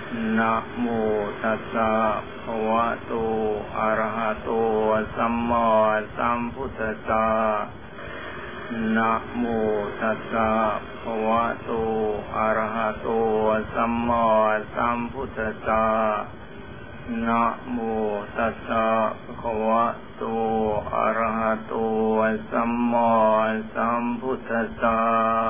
นะโมตัสสะภะคะวะโตอะระหะโตสัมมาสัมพุทธัสสะนะโมตัสสะภะคะวะโตอะระหะโตสัมมาสัมพุทธัสสะนะโมตัสสะภะคะวะโตอะระหะโตสัมมาสัมพุทธัสสะ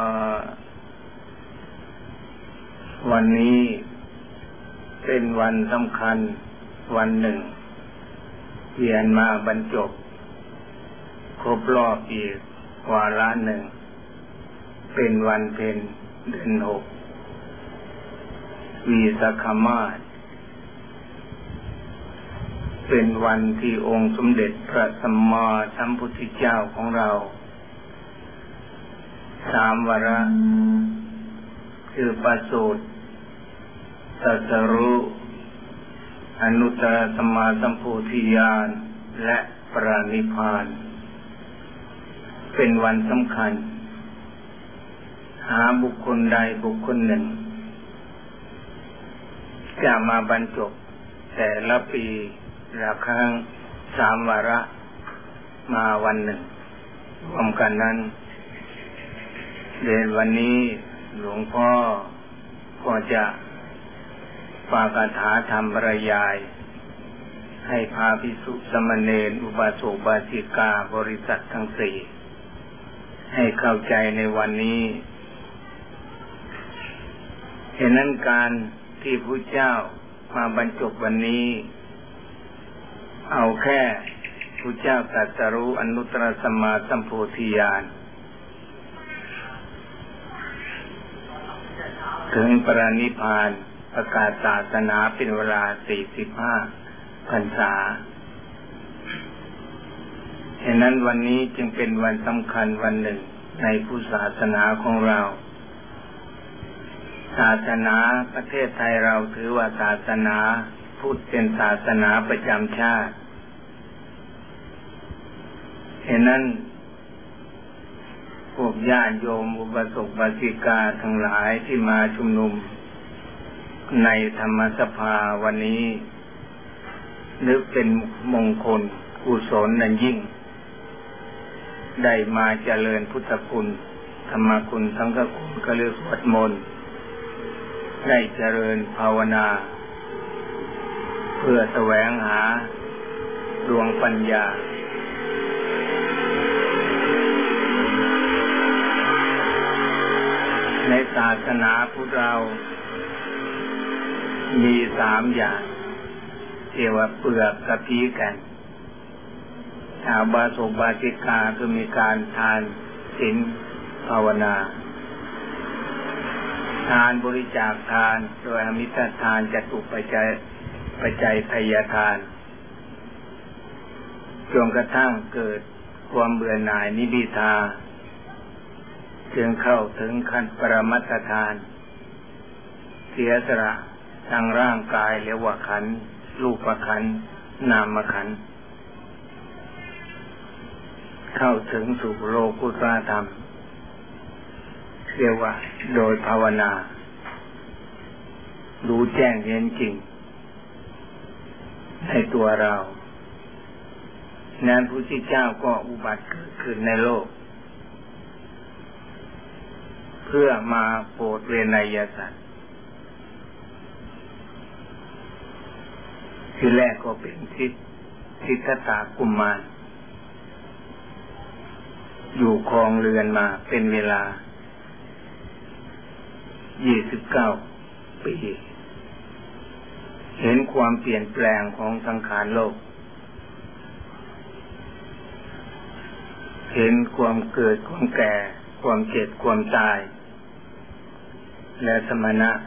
วันนี้เป็นวันสำคัญวันหนึ่งเวียนมาบรรจบครบรอบอีกวาระหนึ่งเป็นวันเพ็ญเดือน6วีสขมาสเป็นวันที่องค์สมเด็จพระสัมมาสัมพุทธเจ้าของเรา3 วาระคือประสูติตรัสรู้อนุตตรสัมมาสัมโพธิญาณและปรินิพพานเป็นวันสำคัญหาบุคคลใดบุคคลหนึ่งจะมาบรรจบแต่ละปีละครั้ง3 วาระมาวันหนึ่งรวมกันนั้นเดือนวันนี้หลวงพ่อก็จะปาฐกถาธรรมบรรยายให้พาภิกษุสามเณรอุบาสกอุบาสิกาบริษัททั้ง4ให้เข้าใจในวันนี้ฉะนั้นการที่พระเจ้ามาบรรจบวันนี้เอาแค่พระเจ้าตรัสรู้อนุตตรสัมมาสัมโพธิญาณถึงปรินิพพานประกาศศาสนาเป็นเวลา45 พรรษาฉะนั้นวันนี้จึงเป็นวันสำคัญวันหนึ่งในพุทธศาสนาของเราศาสนาประเทศไทยเราถือว่าศาสนาพุทธเป็นศาสนาประจำชาติฉะนั้นพวกญาติโยมอุบาสกอุบาสิกาทั้งหลายที่มาชุมนุมในธรรมสภาวันนี้นึกเป็นมงคลกุศลนั้นยิ่งได้มาเจริญพุทธคุณธรรมคุณสังฆคุณก็เรียกสวดมนต์ได้เจริญภาวนาเพื่อแสวงหาดวงปัญญาในศาสนาพุทธเรามี3 อย่างเรียกว่าเปลือกกะทิกันชาวบาสกบาสิกาคือมีการทานศีลภาวนาทานบริจาคทานโดยอมิตรทานจตุปัจจัยทายทานจนกระทั่งเกิดความเบื่อหน่ายนิพพิทาจึงเข้าถึงขั้นปรมัตถทานเสียสละทางร่างกายเรียกว่าขันธ์รูปขันธ์นามขันธ์เข้าถึงสู่โลกุตตรธรรมเรียกว่าโดยภาวนารู้แจ้งเห็นจริงในตัวเรานั้นพระพุทธเจ้าก็อุบัติเกิดขึ้นในโลกเพื่อมาโปรดเวนยสัตว์ที่แรกก็เป็นทิฏฐตกุมารอยู่ครองเรือนมาเป็นเวลา29 ปีเห็นความเปลี่ยนแปลงของสังขารโลกเห็นความเกิดความแก่ความเจ็บความตายและสมณะ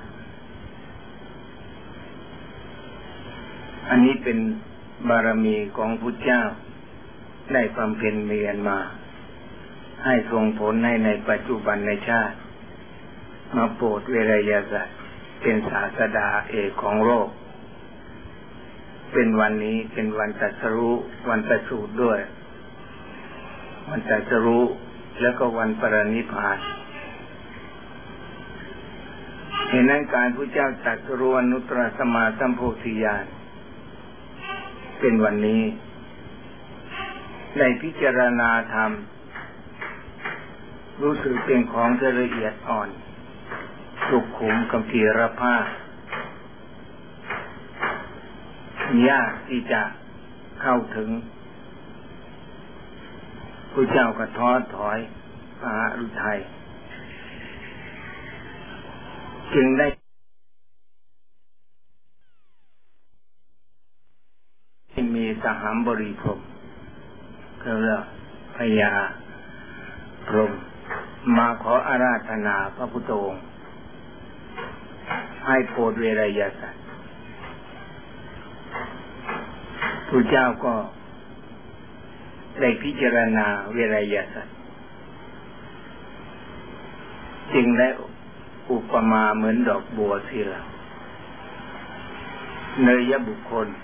อันนี้เป็นบารมีของพุทธเจ้าได้บำเพ็ญเพียรมาให้ส่งผลให้ในปัจจุบันในชาติมาโปรดเวนยสัตว์เป็นศาสดาเอกของโลกเป็นวันนี้เป็นวันตรัสรู้วันประสูติด้วยวันตรัสรู้แล้วก็วันปรินิพพานเห็นนั้นการพระเจ้าตรัสรู้อนุตตรสัมมาสัมโพธิญาณเป็นวันนี้ได้พิจารณาธรรมรู้สึกเป็นของที่ละเอียดอ่อนสุขุมกัมพีรภาพยากที่จะเข้าถึงพระเจ้าก็ท้อถอยพระฤทัยจึงได้มีสหามบริพรหมก็เรียกพญาพรหมมาขออาราธนาพระพุทธองค์ให้โปรดเวไรยสัตว์พระเจ้าก็ได้พิจารณาเวไรยสัตว์จึงได้อุปมาเหมือนดอกบัวที่เราเนยบุคคล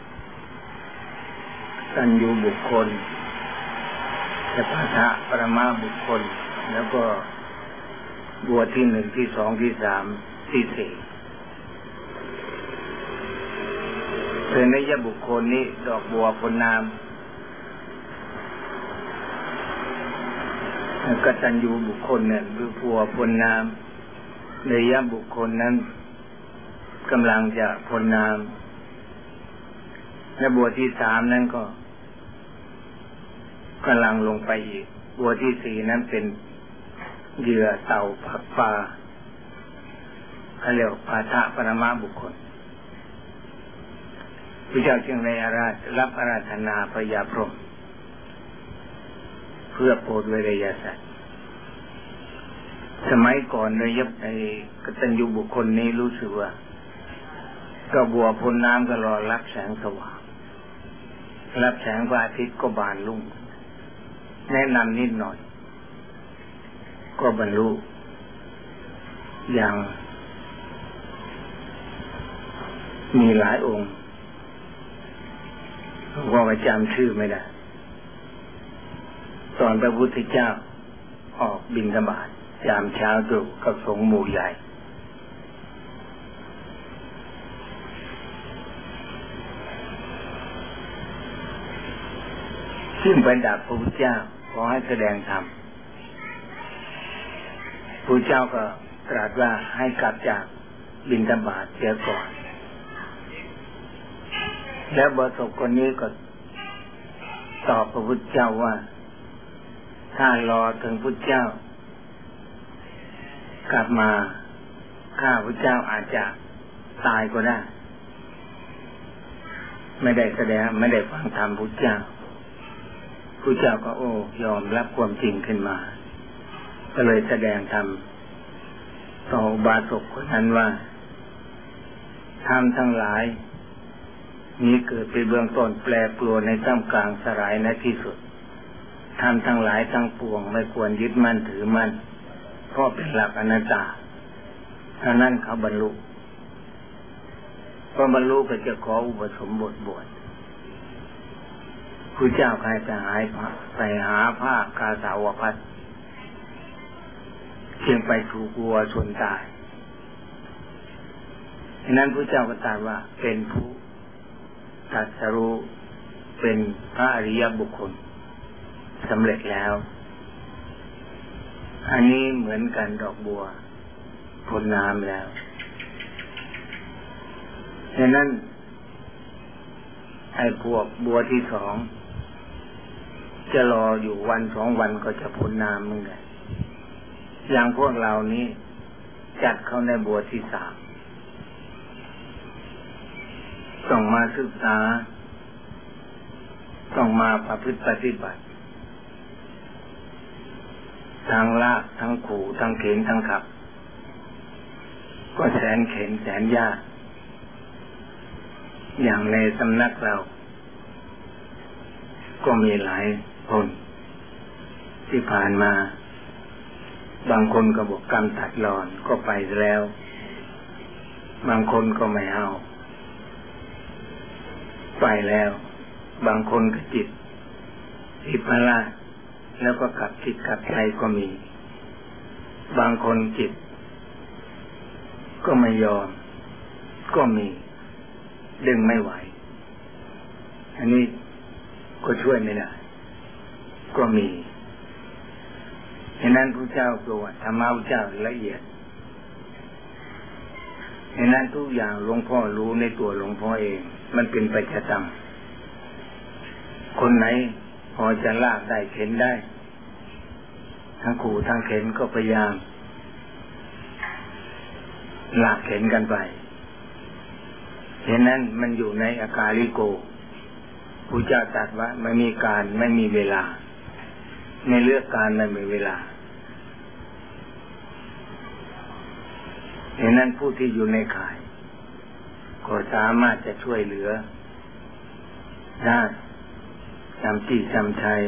สัญญูบุคคลสัพพะปรมาบุคคลแล้วก็บัวที่หนึ่งที่สองที่สามที่สี่เป็นเนยบุคคลนี้ดอกบัวพ้นน้ำกตัญญูบุคคลเนี่ยคือบัวพ้นน้ำเนยบุคคลนั้นกำลังจะพ้นน้ำและบัวที่สามนั้นก็กำลังลงไปอีกบัวที่สี่นั้นเป็นเหยื่อเต่าผักปลาเขาเรียกปาฐะปรมาบุคคลพระเจ้าจึงได้รับอาราธนาพญาพรหมเพื่อโปรดเวไรยสัตว์สมัยก่อนในกตัญญูบุคคลนี้รู้สึกว่าก็บัวพ้นน้ำก็รอรับแสงสว่างรับแสงพระอาทิตย์ก็บานรุ่งแนะนำนิดหน่อยก็บรรลุอย่างมีหลายองค์ว่าจำชื่อไม่ได้ตอนพระพุทธเจ้าออกบิณฑบาตยามเช้าตรู่กับสงฆ์หมู่ใหญ่ซึ่งไปดับพระพุทธเจ้าขอให้แสดงธรรมพระเจ้าก็ตรัสว่าให้กลับจากบิณฑบาตเสียก่อนแล้วบริษัทคนนี้ก็ตอบพระพุทธเจ้าว่าถ้ารอถึงพุทธเจ้ากลับมาข้าพุทธเจ้าอาจจะตายก็ได้ไม่ได้แสดงไม่ได้ฟังธรรมพุทธเจ้าพุทธเจ้าก็ยอมรับความจริงขึ้นมาก็เลยแสดงธรรมต่ออุบาสกคนนั้นว่าธรรมทั้งหลายนี้เกิดเป็นเบื้องต้นแปรปรวนในท่ามกลางสลายในที่สุดธรรมทั้งหลายทั้งปวงไม่ควรยึดมั่นถือมั่นเพราะเป็นหลักอนัตตาถ้านั้นเขาบรรลุพอบรรลุก็จะขออุปสมบทบวชพระเจ้าใครจะไปหาผ้ากาสาวพัสเพียงไปถูกวัวชนตายฉะนั้นพระเจ้าก็ตรัสว่าเป็นผู้ตรัสรู้เป็นพระอริยบุคคลสำเร็จแล้วอันนี้เหมือนกันดอกบัวพ้นน้ำแล้วฉะนั้นไอ้พวกบัวที่สองจะรออยู่วันสองวันก็จะพ้นน้ำเหมือนกันอย่างพวกเรานี้จัดเข้าในบัวที่สามต้องมาศึกษาต้องมาประพฤติปฏิบัติทั้งลากทั้งขู่ทั้งเข็นทั้งขับก็แสนเข็นแสนยากอย่างในสำนักเราก็มีหลายคนที่ผ่านมาบางคนก็บอกกรรมตัดรอนก็ไปแล้วบางคนก็ไม่เอาไปแล้วบางคนก็จิตอิปลาสแล้วก็กลับจิตกลับใจก็มีบางคนจิตก็ไม่ยอมก็มีดึงไม่ไหวอันนี้ก็ช่วยไม่ได้ก็มีฉะนั้นพระเจ้าโปรดธรรมะพระเจ้าละเอียดฉะนั้นทุกอย่างหลวงพ่อรู้ในตัวหลวงพ่อเองมันเป็นปัจจตังคนไหนพอจะลากได้เข็นได้ทั้งขู่ทั้งเข็นก็พยายามลากเข็นกันไปฉะนั้นมันอยู่ในอากาลิโกพระเจ้าตรัสว่าไม่มีการไม่มีเวลาไม่เลือกการไม่มีเวลาฉะนั้นผู้ที่อยู่ในข่ายก็สามารถจะช่วยเหลือได้จำจี้จำชัย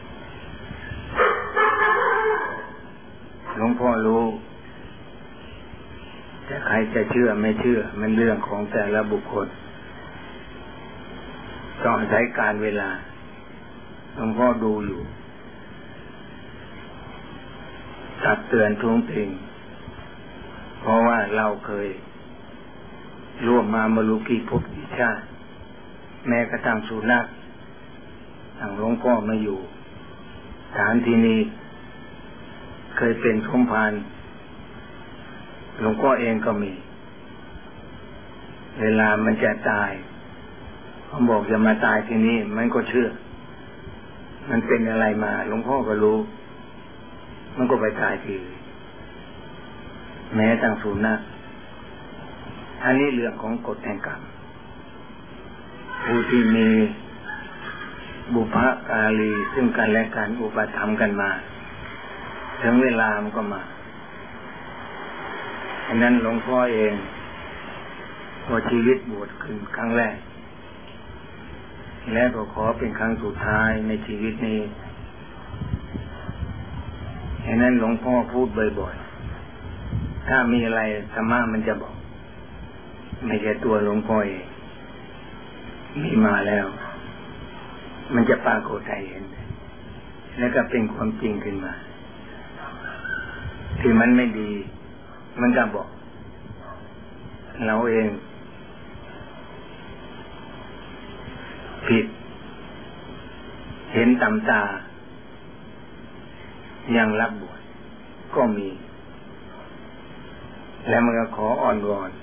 หลวงพ่อรู้แต่ใครจะเชื่อไม่เชื่อมันเรื่องของแต่ละบุคคลต้องใช้การเวลาหลวงพ่อดูอยู่ตักเตือนทุกสิ่งเพราะว่าเราเคยร่วมมาไม่รู้กี่ภพกี่ชาติแม้กระทั่งสุนัขทางหลวงพ่อมาอยู่ฐานที่นี้เคยเป็นสมภารหลวงพ่อเองก็มีเวลามันจะตายเขาบอกจะมาตายที่นี่มันก็เชื่อมันเป็นอะไรมาหลวงพ่อก็รู้มันก็ไปตายที่แม้ตั้งสุนัขอันนี้เรื่องของกฎแห่งกรรมผู้ที่มีบุพการีซึ่งกันและกันอุปถัมภ์กันมาถึงเวลามันก็มาฉะนั้นหลวงพ่อเองพอชีวิตบวชขึ้นครั้งแรกและก็ขอเป็นครั้งสุดท้ายในชีวิตนี้ฉะนั้นหลวงพ่อพูดบ่อยๆถ้ามีอะไรธรรมะมันจะบอกไม่ใช่ตัวหลวงพ่อเองมีมาแล้วมันจะปรากฏให้เห็นแล้วก็เป็นความจริงขึ้นมาที่มันไม่ดีมันก็บอกเราเองผิดเห็นตำตายังรับบวชก็มีแล้วมันก็ขออ่อนวอน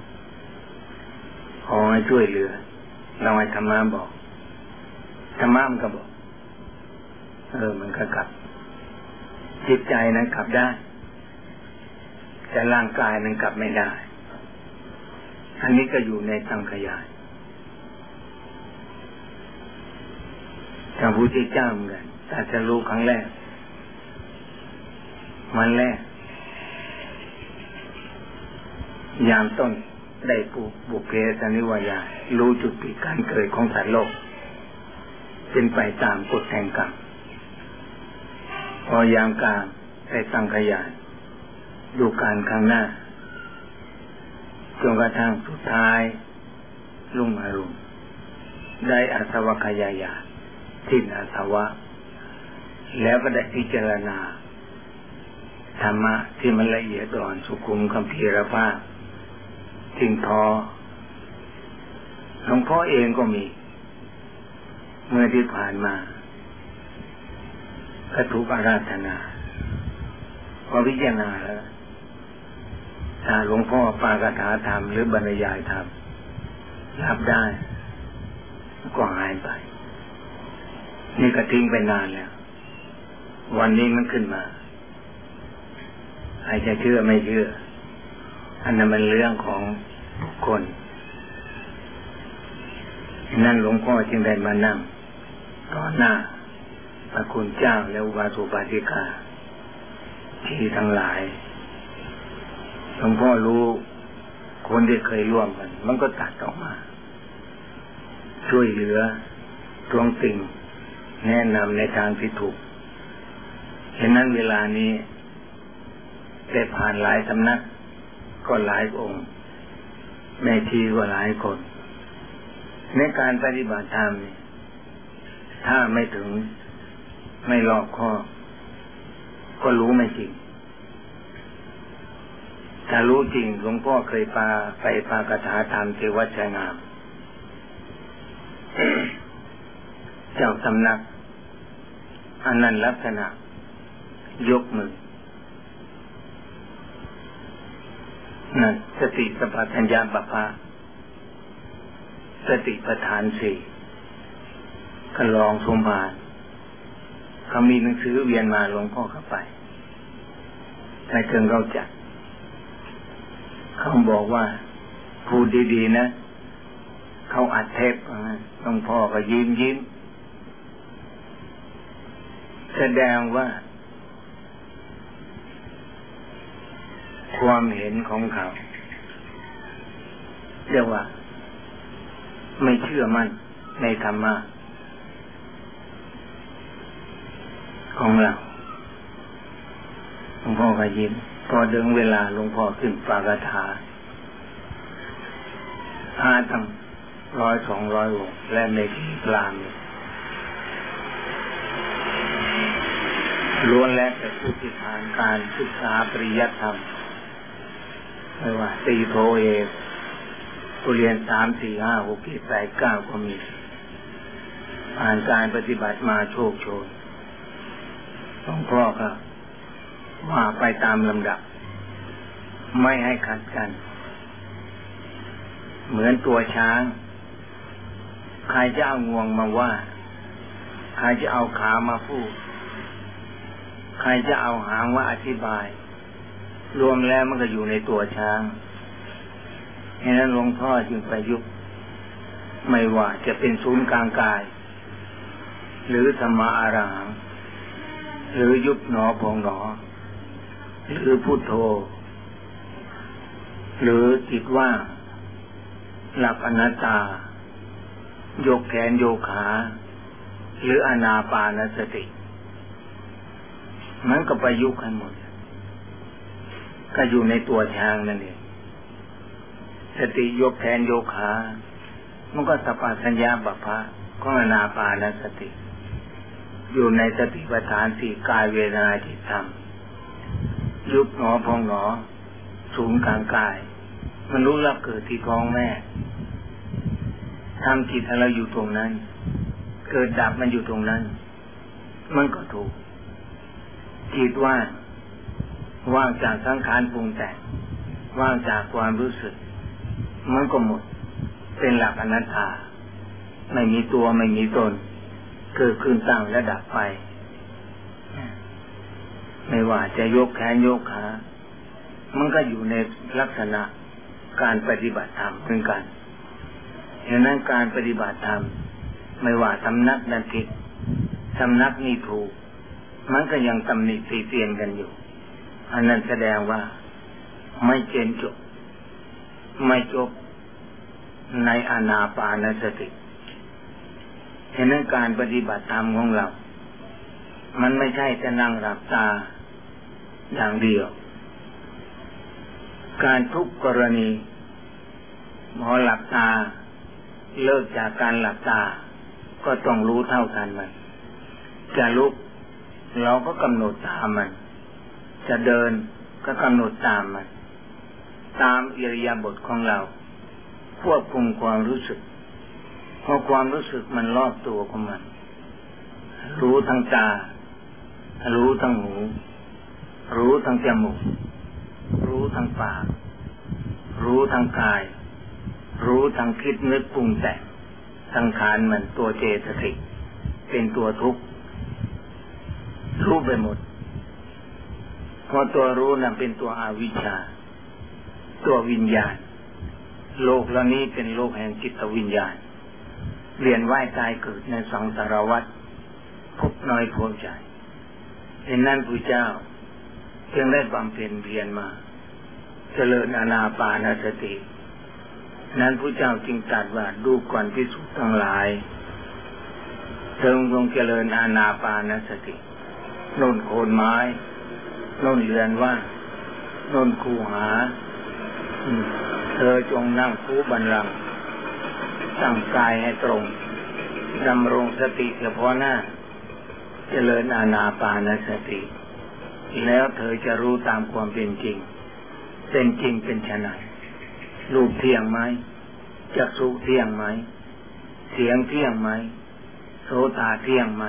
ขอให้ช่วยเหลือเราให้ธรรมะบอกธรรมะมันก็บอกมันก็กลับจิตใจนั้นกลับได้แต่ร่างกายนั้นกลับไม่ได้อันนี้ก็อยู่ในสังขยายพระพุทธเจ้าเหมือนกันตรัสรู้ครั้งแรกวันแรกยามต้นได้บุพเพสนิวายารู้จุดติการเกิดของสัตว์โลกเป็นไปตามกฎแห่งกรรมพอยามกลางได้สังขยายดูการข้างหน้าจนกระทั่งสุดท้ายลุ่งอรุณได้อาสวะขยายาสิ้นอาสวะแล้วก็ได้พิจารณาธรรมะที่มันละเอียดอ่อนสุขุมคัมภีรภาพทิ้งท้อหลวงพ่อเองก็มีเมื่อที่ผ่านมาก็ถูกอาราธนาพอพิจารณาแล้วถ้าหลวงพ่อปากถาธรรมหรือบรรยายธรรมรับได้ก็หายไปนี่ก็ทิ้งไปนานแล้ววันนี้มันขึ้นมาใครจะเชื่อไม่เชื่ออันนั้นมันเรื่องของบุคคลนั่นหลวงพ่อจึงได้มานั่งต่อหน้าพระคุณเจ้าและอุบาสกอุบาสิกาที่ทั้งหลายหลวงพ่อรู้คนที่เคยร่วมกันมันก็ตัดออกมาช่วยเหลือทวงติ่งแนะนำในทางที่ถูกฉะนั้นเวลานี้ได้ผ่านหลายสำนักก็หลายองค์แม่ชีก็หลายคนในการปฏิบัติธรรมถ้าไม่ถึงไม่รอบคอบก็รู้ไม่จริงถ้ารู้จริงหลวงพ่อเคยไปปากถาธรรมที่วัดชัยงาม เจ้าสำนักอันนั้นลักษณะยกมือนั่นสติสัมปชัญญะบัพพะสติปัฏฐานสี่ก็ลองสมภารเขามีหนังสือเวียนมาหลวงพ่อเข้าไปในเครื่องเขาจัดเขาบอกว่าพูดดีๆนะเขาอัดเทปหลวงพ่อก็ยิ้มแสดงว่าความเห็นของเขาเรียกว่าไม่เชื่อมั่นในธรรมะของเราหลวงพ่อก็ยิ้มพอถึงเวลาหลวงพ่อขึ้นปาฐกถาตั้ง100-200 องค์และในที่กลางล้วนและแต่ผู้ที่ผ่านการศึกษาปริยัติธรรมไม่ว่าตรีโทเอกผู้เรียน3, 4, 5, 6, 7, 8, 9ก็มีผ่านการปฏิบัติมาโชคโชนหลวงพ่อก็ว่าไปตามลำดับไม่ให้ขัดกันเหมือนตัวช้างใครจะเอางวงมาว่าใครจะเอาขามาพูดใครจะเอาหางว่าอธิบายรวมแล้วมันก็อยู่ในตัวช้างฉะนั้นหลวงพ่อจึงประยุกต์ไม่ว่าจะเป็นศูนย์กลางกายหรือธรรมะอรหังหรือยุบหนอพองหนอหรือพุทโธหรือจิตว่างหลับอนัตตายกแขนโยกขาหรืออานาปานสติมันก็ประยุกต์กันหมดก็อยู่ในตัวช้างนั่นเองสติยกแขนโยกขามันก็สัพพัญญาบัพพะของอานาปานสติอยู่ในสติปัฏฐานสี่กายเวทนาจิตธรรมยุบหนอพองหนอศูนย์กลางกายมันรู้รับเกิดที่ท้องแม่ทำจิตอะไรอยู่ตรงนั้นเกิดดับมันอยู่ตรงนั้นมันก็ถูกจิตว่างจากสังขารปรุงแต่งว่างจากความรู้สึกมันก็หมดเป็นหลักอนัตตาไม่มีตัวไม่มีตนเกิดขึ้นตั้งและดับไปไม่ว่าจะยกแขนยกขามันก็อยู่ในลักษณะการปฏิบัติธรรมเหมือนกันฉะนั้นการปฏิบัติธรรมไม่ว่าสำนักนั้นผิดสำนักนี้ถูกมันก็ยังตำหนิตีเตียนกันอยู่อันนั้นแสดงว่าไม่เจนจบไม่จบในอานาปานสติฉะนั้นการปฏิบัติธรรมของเรามันไม่ใช่จะนั่งหลับตาอย่างเดียวการทุกกรณีพอหลับตาเลิกจากการหลับตาก็ต้องรู้เท่ากันมันจะลุกเราก็กำหนดตามมันจะเดินก็กำหนดตามมันตามอิริยาบถของเราควบคุมความรู้สึกเพราะความรู้สึกมันรอบตัวของมันรู้ทั้งตารู้ทั้งหูรู้ทั้งจมูกรู้ทั้งปากรู้ทั้งกายรู้ทั้งคิดนึกปรุงแต่งสังขารมันตัวเจตสิกเป็นตัวทุกข์รู้ไปหมดเพราะตัวรู้นั้นเป็นตัวอวิชชาตัววิญญาณโลกเหล่านี้เป็นโลกแห่งจิตวิญญาณเวียนว่ายตายเกิดในสังสารวัฏพบน้อยพบใหญ่ฉะนั้นพระเจ้าจึงได้บำเพ็ญเพียรมาเจริญอานาปานสตินั้นพระเจ้าจึงตรัสว่าดูก่อนภิกษุทั้งหลายเธอจงเจริญอานาปานสติโน่นโคนไม้โน่นเรือนว่างโน่นคูหาเธอจงนั่งคูบัลลังก์ตั้งกายให้ตรงดำรงสติเฉพาะหน้าเจริญอานาปานสติแล้วเธอจะรู้ตามความเป็นจริงเป็นจริงเป็นไฉนรูปเที่ยงไหมจักษุเที่ยงไหมเสียงเที่ยงไหมโสตเที่ยงไหม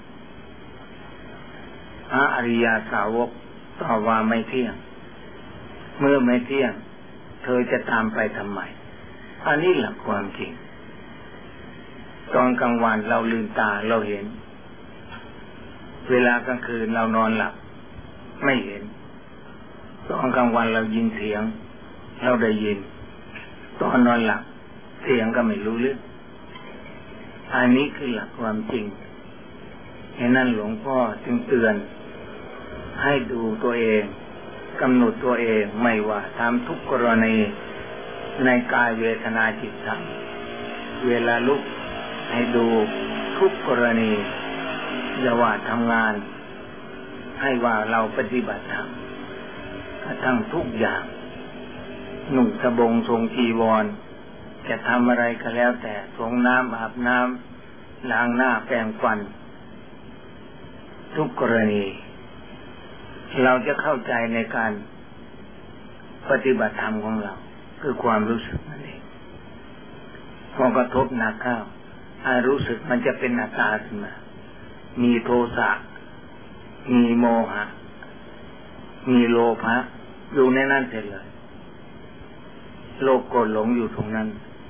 พระอริยสาวกตอบว่าไม่เที่ยงเมื่อไม่เที่ยงเธอจะตามไปทำไมอันนี้หลักความจริงตอนกลางวันเราลืมตาเราเห็นเวลากลางคืนเรานอนหลับไม่เห็นตอนกลางวันเรายินเสียงเราได้ยินตอนนอนหลับเสียงก็ไม่รู้เรื่องอันนี้คือหลักความจริงฉะนั้นหลวงพ่อจึงเตือนให้ดูตัวเองกำหนดตัวเองไม่ว่าทำทุกกรณีในกายเวทนาจิตธรรมเวลาลุกให้ดูทุกกรณีอย่าว่าทำงานให้ว่าเราปฏิบัติธรรมกระทั่งทุกอย่างนุ่งสบงทรงจีวรจะทำอะไรก็แล้วแต่สงน้ำอาบน้ำล้างหน้าแปรงฟันทุกกรณีเราจะเข้าใจในการปฏิบัติธรรมของเราคือความรู้สึกนั่นเองพอกระทบหนักเข้ารู้สึกมันจะเป็นอัตตาขึ้นมามีโทสะมีโมหะมีโลภะอยู่ในนั้นเสร็จเลยโลภโกรธหลงอยู่ตรงนั้น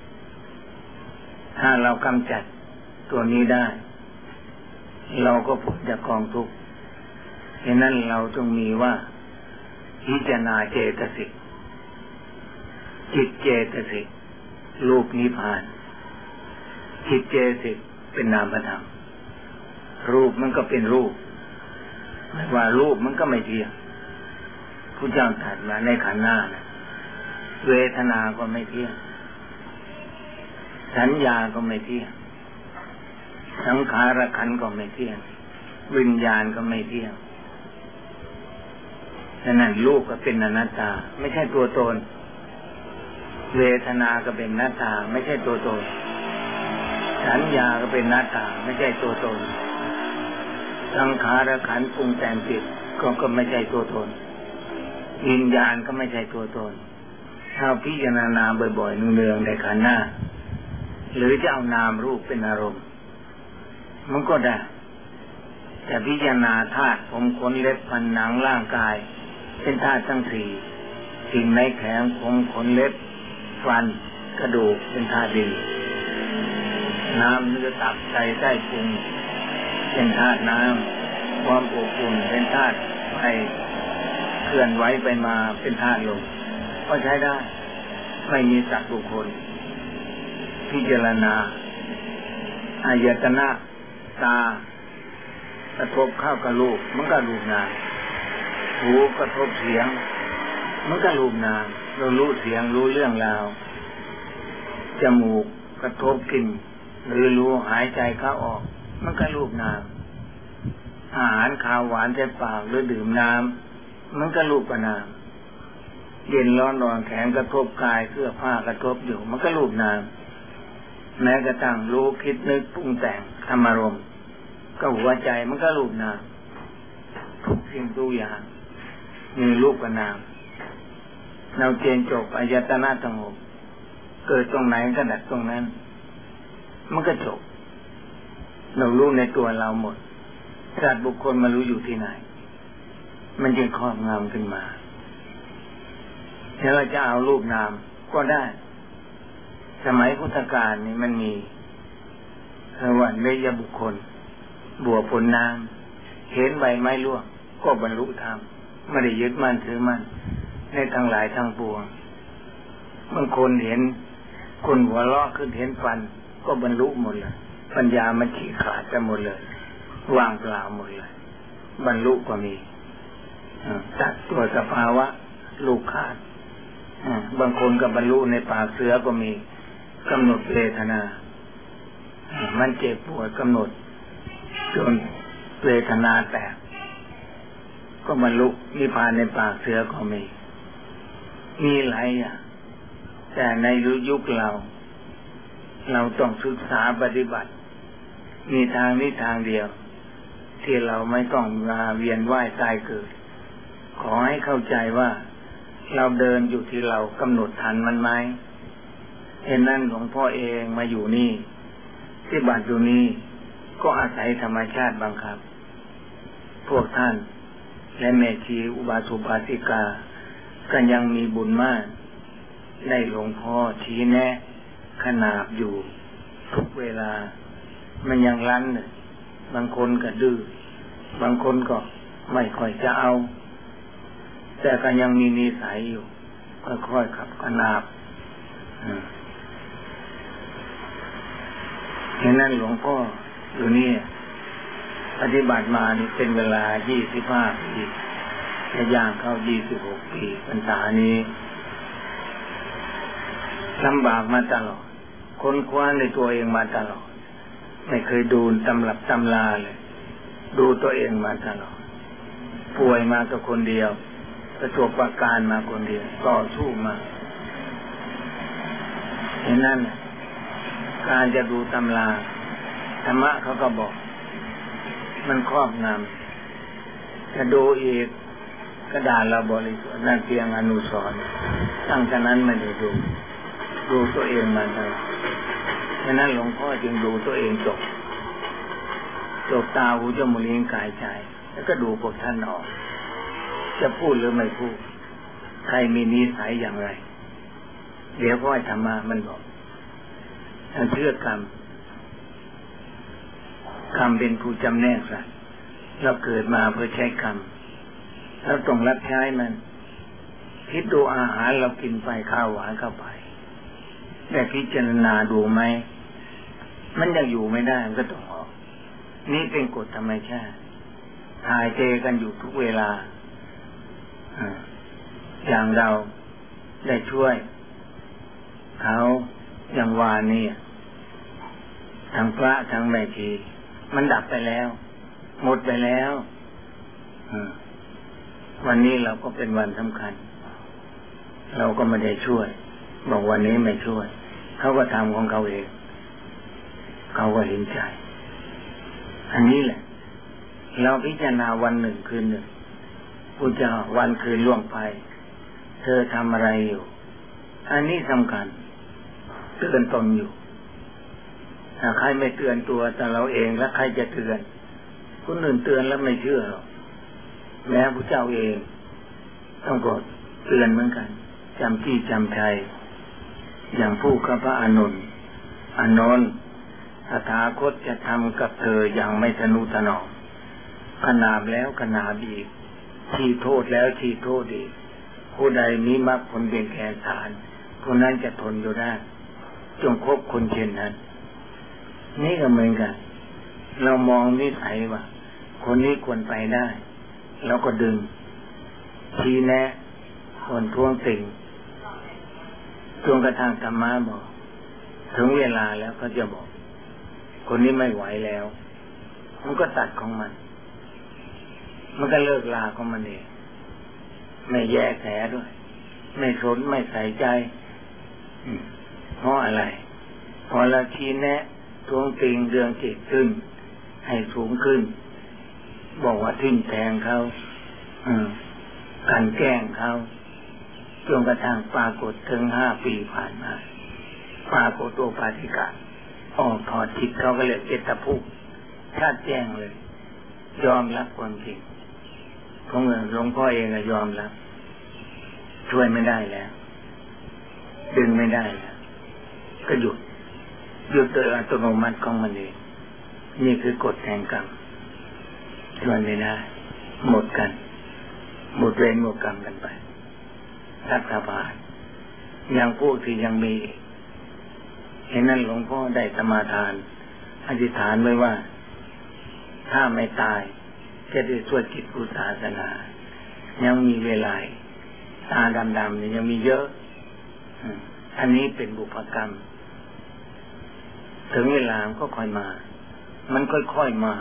ถ้าเรากำจัดตัวนี้ได้เราก็พ้นจากกองทุกข์ฉะนั้นเราต้องมีว่าพิจารณาเจตสิกจิตเจตสิกรูปนิพพานจิตเจตสิกเป็นนามธรรมรูปมันก็เป็นรูปไม่ว่ารูปมันก็ไม่เที่ยงพุทธเจ้าตรัสมาในขันธ์หน้านะเวทนาก็ไม่เที่ยงสัญญาก็ไม่เที่ยงสังขารขันธ์ก็ไม่เที่ยงวิญญาณก็ไม่เที่ยงฉะนั้นรูปก็เป็นอนัตตาไม่ใช่ตัวตนเวทนาก็เป็นอนัตตาไม่ใช่ตัวตนสัญญาก็เป็นอนัตตาไม่ใช่ตัวตนสังขารขันธ์ปรุงแต่งจิตก็ไม่ใช่ตัวตนวิญญาณก็ไม่ใช่ตัวตนถ้าพิจารณาบ่อยๆเนืองๆในขันธ์หน้าหรือจะเอานามรูปเป็นอารมณ์มันก็ได้แต่พิจารณาธาตุผมขนเล็บฟันหนังร่างกายเป็นธาตุทั้งสี่สิ่งในแขนผมขนเล็บฟันกระดูกเป็นธาตุดินน้ำเนื้อตับไตไส้พุงเป็นธาตุน้ำความอบอุ่นเป็นธาตุไฟเคลื่อนไหวไปมาเป็นธาตุลมก็ใช้ได้ไม่มีสัตว์บุคคลพิจารณาอายตนะตากระทบเข้ากับรูปมันก็รูปนามหูกระทบเสียงมันก็รูปนามเรารู้เสียงรู้เรื่องราวจมูกกระทบกลิ่นหรือรู้หายใจเข้าออกมันก็รูปนามอาหารข้าวหวานในปากหรือดื่มน้ำมันก็รูปนามเย็นร้อนนอนแข็งกระทบกายเสื้อผ้ากระทบอยู่มันก็รูปนามแม้กระทั่งรู้คิดนึกปรุงแต่งธรรมารมณ์ก็หัวใจมันก็รูปนามทุกสิ่งทุกอย่างมีรูปกับนามเราเจนจบอายตนะทั้งหกเกิดตรงไหนก็ดับตรงนั้นมันก็จบเรารู้ในตัวเราหมดสัตว์บุคคลมารู้อยู่ที่ไหนมันจึงครอบงำขึ้นมาถ้าเราจะเอารูปนามก็ได้สมัยพุทธกาลนี่มันมีสวรรค์เนยบุคคลบัวผลนางเห็นใบไม้ร่วงก็บรรลุธรรมไม่ได้ยึดมั่นถือมั่นในทั้งหลายทั้งปวงบางคนเห็นคนหัวเราะขึ้นเห็นฟันก็บรรลุหมดเลยปัญญามันฉีกขาดไปหมดเลยว่างเปล่าหมดเลยบรรลุก็มีตัดตัวสภาวะลูกขาดบางคนก็บรรลุในปากเสือก็มีกำหนดเวทนามันเจ็บปวดกำหนดจนเวทนาแตกก็บรรลุนิพพานในปากเสือก็มีหลายอย่างแต่ในยุคเราต้องศึกษาปฏิบัติมีทางนี้ทางเดียวที่เราไม่ต้องมาเวียนว่ายตายเกิดขอให้เข้าใจว่าเราเดินอยู่ที่เรากำหนดทันมันไหมเห็นนั่นหลวงพ่อเองมาอยู่นี่ที่บ้านอยู่นี่ก็อาศัยธรรมชาติบังคับพวกท่านและแม่ชีอุบาสกอุบาสิกาก็ยังมีบุญมากได้หลวงพ่อชี้แนะขนาบอยู่ทุกเวลามันยังรั้นเลยบางคนก็ดื้อบางคนก็ไม่ค่อยจะเอาแต่ก็ยังมีนิสัยอยู่ค่อยๆขับขนาบฉะนั้นหลวงพ่ออยู่นี่ปฏิบัติมานี่เป็นเวลา25 ปีจะย่างเข้า26 ปีพรรษานี้ลำบากมาตลอดค้นคว้าในตัวเองมาตลอดไม่เคยดูตำรับตำราเลยดูตัวเองมาตลอดป่วยมากับคนเดียวประสบการณ์มาคนเดียวต่อสู้มาฉะนั้นการจะดูตำราธรรมะเขาก็บอกมันครอบงำจะดูอีกกระดาษเราบริสุทธิ์นั่นเพียงอนุสรณ์ตั้งแต่นั้นไม่ได้ดูตัวเองมาเลยฉะนั้นหลวงพ่อจึงดูตัวเองจบตาหูจมูกลิ้นกายใจแล้วก็ดูพวกท่านออกจะพูดหรือไม่พูดใครมีนิสัยอย่างไรเดี๋ยวพ่อธรรมะมันบอกถ้าเชื่อกรรมเป็นผู้จำแนกสัตว์เราเกิดมาเพื่อใช้กรรมเราต้องรับใช้มันคิดดูอาหารเรากินไปข้าวหวานเข้าไปได้พิจารณาดูไหมมันยังอยู่ไม่ได้มันก็ต้องออกนี่เป็นกฎธรรมชาติถ่ายเทกันอยู่ทุกเวลาอย่างเราได้ช่วยเขาอย่างวานนี่ทั้งพระทั้งแม่ชีมันดับไปแล้วหมดไปแล้ววันนี้เราก็เป็นวันสำคัญเราก็ไม่ได้ช่วยบอกวันนี้ไม่ช่วยเขาก็ทำของเขาเองเขาก็เห็นใจอันนี้แหละเราพิจารณาวันหนึ่งคืนหนึ่งพุทธเจ้าวันคืนล่วงไปเธอทำอะไรอยู่อันนี้สำคัญเตือนตนอยู่ถ้าใครไม่เตือนตัวแต่เราเองแล้วใครจะเตือนคนอื่นเตือนแล้วไม่เชื่อหรอกแม้พระเจ้าเองต้องกดเตือนเหมือนกันจำที่จำใจอย่างผู้ข้าพระอานนท์ตถาคตจะทำกับเธออย่างไม่ทนุถนอมขนาบแล้วขนาบอีกที่โทษแล้วที่โทษอีกผู้ใดมีมรรคผลเป็นแก่ฐานคนนั้นจะทนอยู่ได้จงคบคนเช่นนั้นนี่ก็เหมือนกันเรามองนิสัยว่าคนนี้ควรไปได้เราก็ดึงชี้แนะคนท้วงติ่งจนกระทั่งธรรมะบอกถึงเวลาแล้วก็จะบอกคนนี้ไม่ไหวแล้วมันก็ตัดของมันก็เลิกลาของมันเองไม่แยกแถด้วยไม่สนไม่ใส่ใจเพราะอะไรพอเราชี้แนะท้วงติงเรื่องจิตขึ้นให้สูงขึ้นบอกว่าทิ่มแทงเขากันแกล้งเขาจนกระทั่งปรากฏถึง5 ปีผ่านมาปรากฏตัวปาฏิการิย์ออกถอดจิตเขาก็เลยเจตภูมิชัดแจ้งเลยยอมรับความจริงของหลวงพ่อเองก็ยอมรับช่วยไม่ได้แล้วดึงไม่ได้แล้วก็หยุดโดยอัตโนมัติของมันเองนี่คือกฎแห่งกรรมช่วยไม่ได้หมดกันหมดเวรหมดกรรมกันไปรัฐบาลยังพวกที่ยังมีเห็นนั้นหลวงพ่อได้สมาทานอธิษฐานไว้ว่าถ้าไม่ตายจะได้ช่วยกิจกุศลศาสนายังมีเวลาตาดำๆนี่ยังมีเยอะอันนี้เป็นบุพกรรมถึงเวลาก็ค่อยมามันค่อยๆมา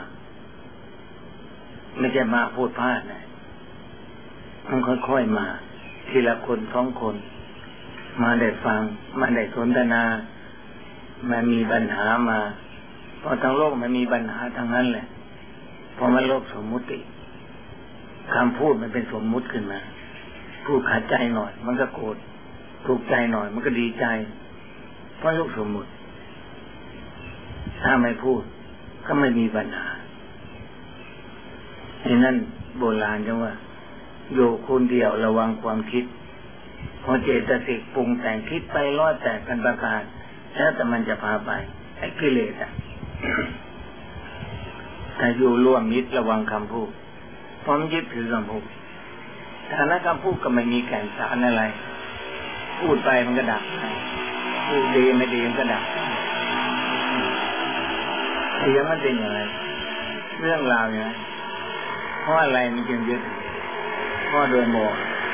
ไม่ใช่มาพูดพลาดนะมันค่อยๆมาทีละคน2 คนมาได้ฟังมาได้สนทนามามีปัญหามาเพราะทั้งโลกมันมีปัญหาทั้งนั้นแหละเพราะมันโลกสมมุติคำพูดมันเป็นสมมุติขึ้นมาพูดขัดใจหน่อยมันก็โกรธถูกใจหน่อยมันก็ดีใจเพราะลูกสมมุติถ้าไม่พูดก็ไม่มีปัญหาฉะนั้นโบราณจังว่าโยคนเดียวระวังความคิดพอเจตสิกปรุงแต่งคิดไปร้อยแตกกันประการแล้วแต่มันจะพาไปไอ้กิเลสแต่อยู่ร่วมมิตรระวังคำพูดเพราะมันยึดถือคำพูดถ้านั้นคำพูดก็ไม่มีแก่นสารอะไรพูดไปมันก็ดับพูดดีไม่ดีมันก็ดับเสียงมันเป็นอย่างไรเรื่องราวอย่างไรเพราะอะไรมันจึงยึดเพราะโดยโม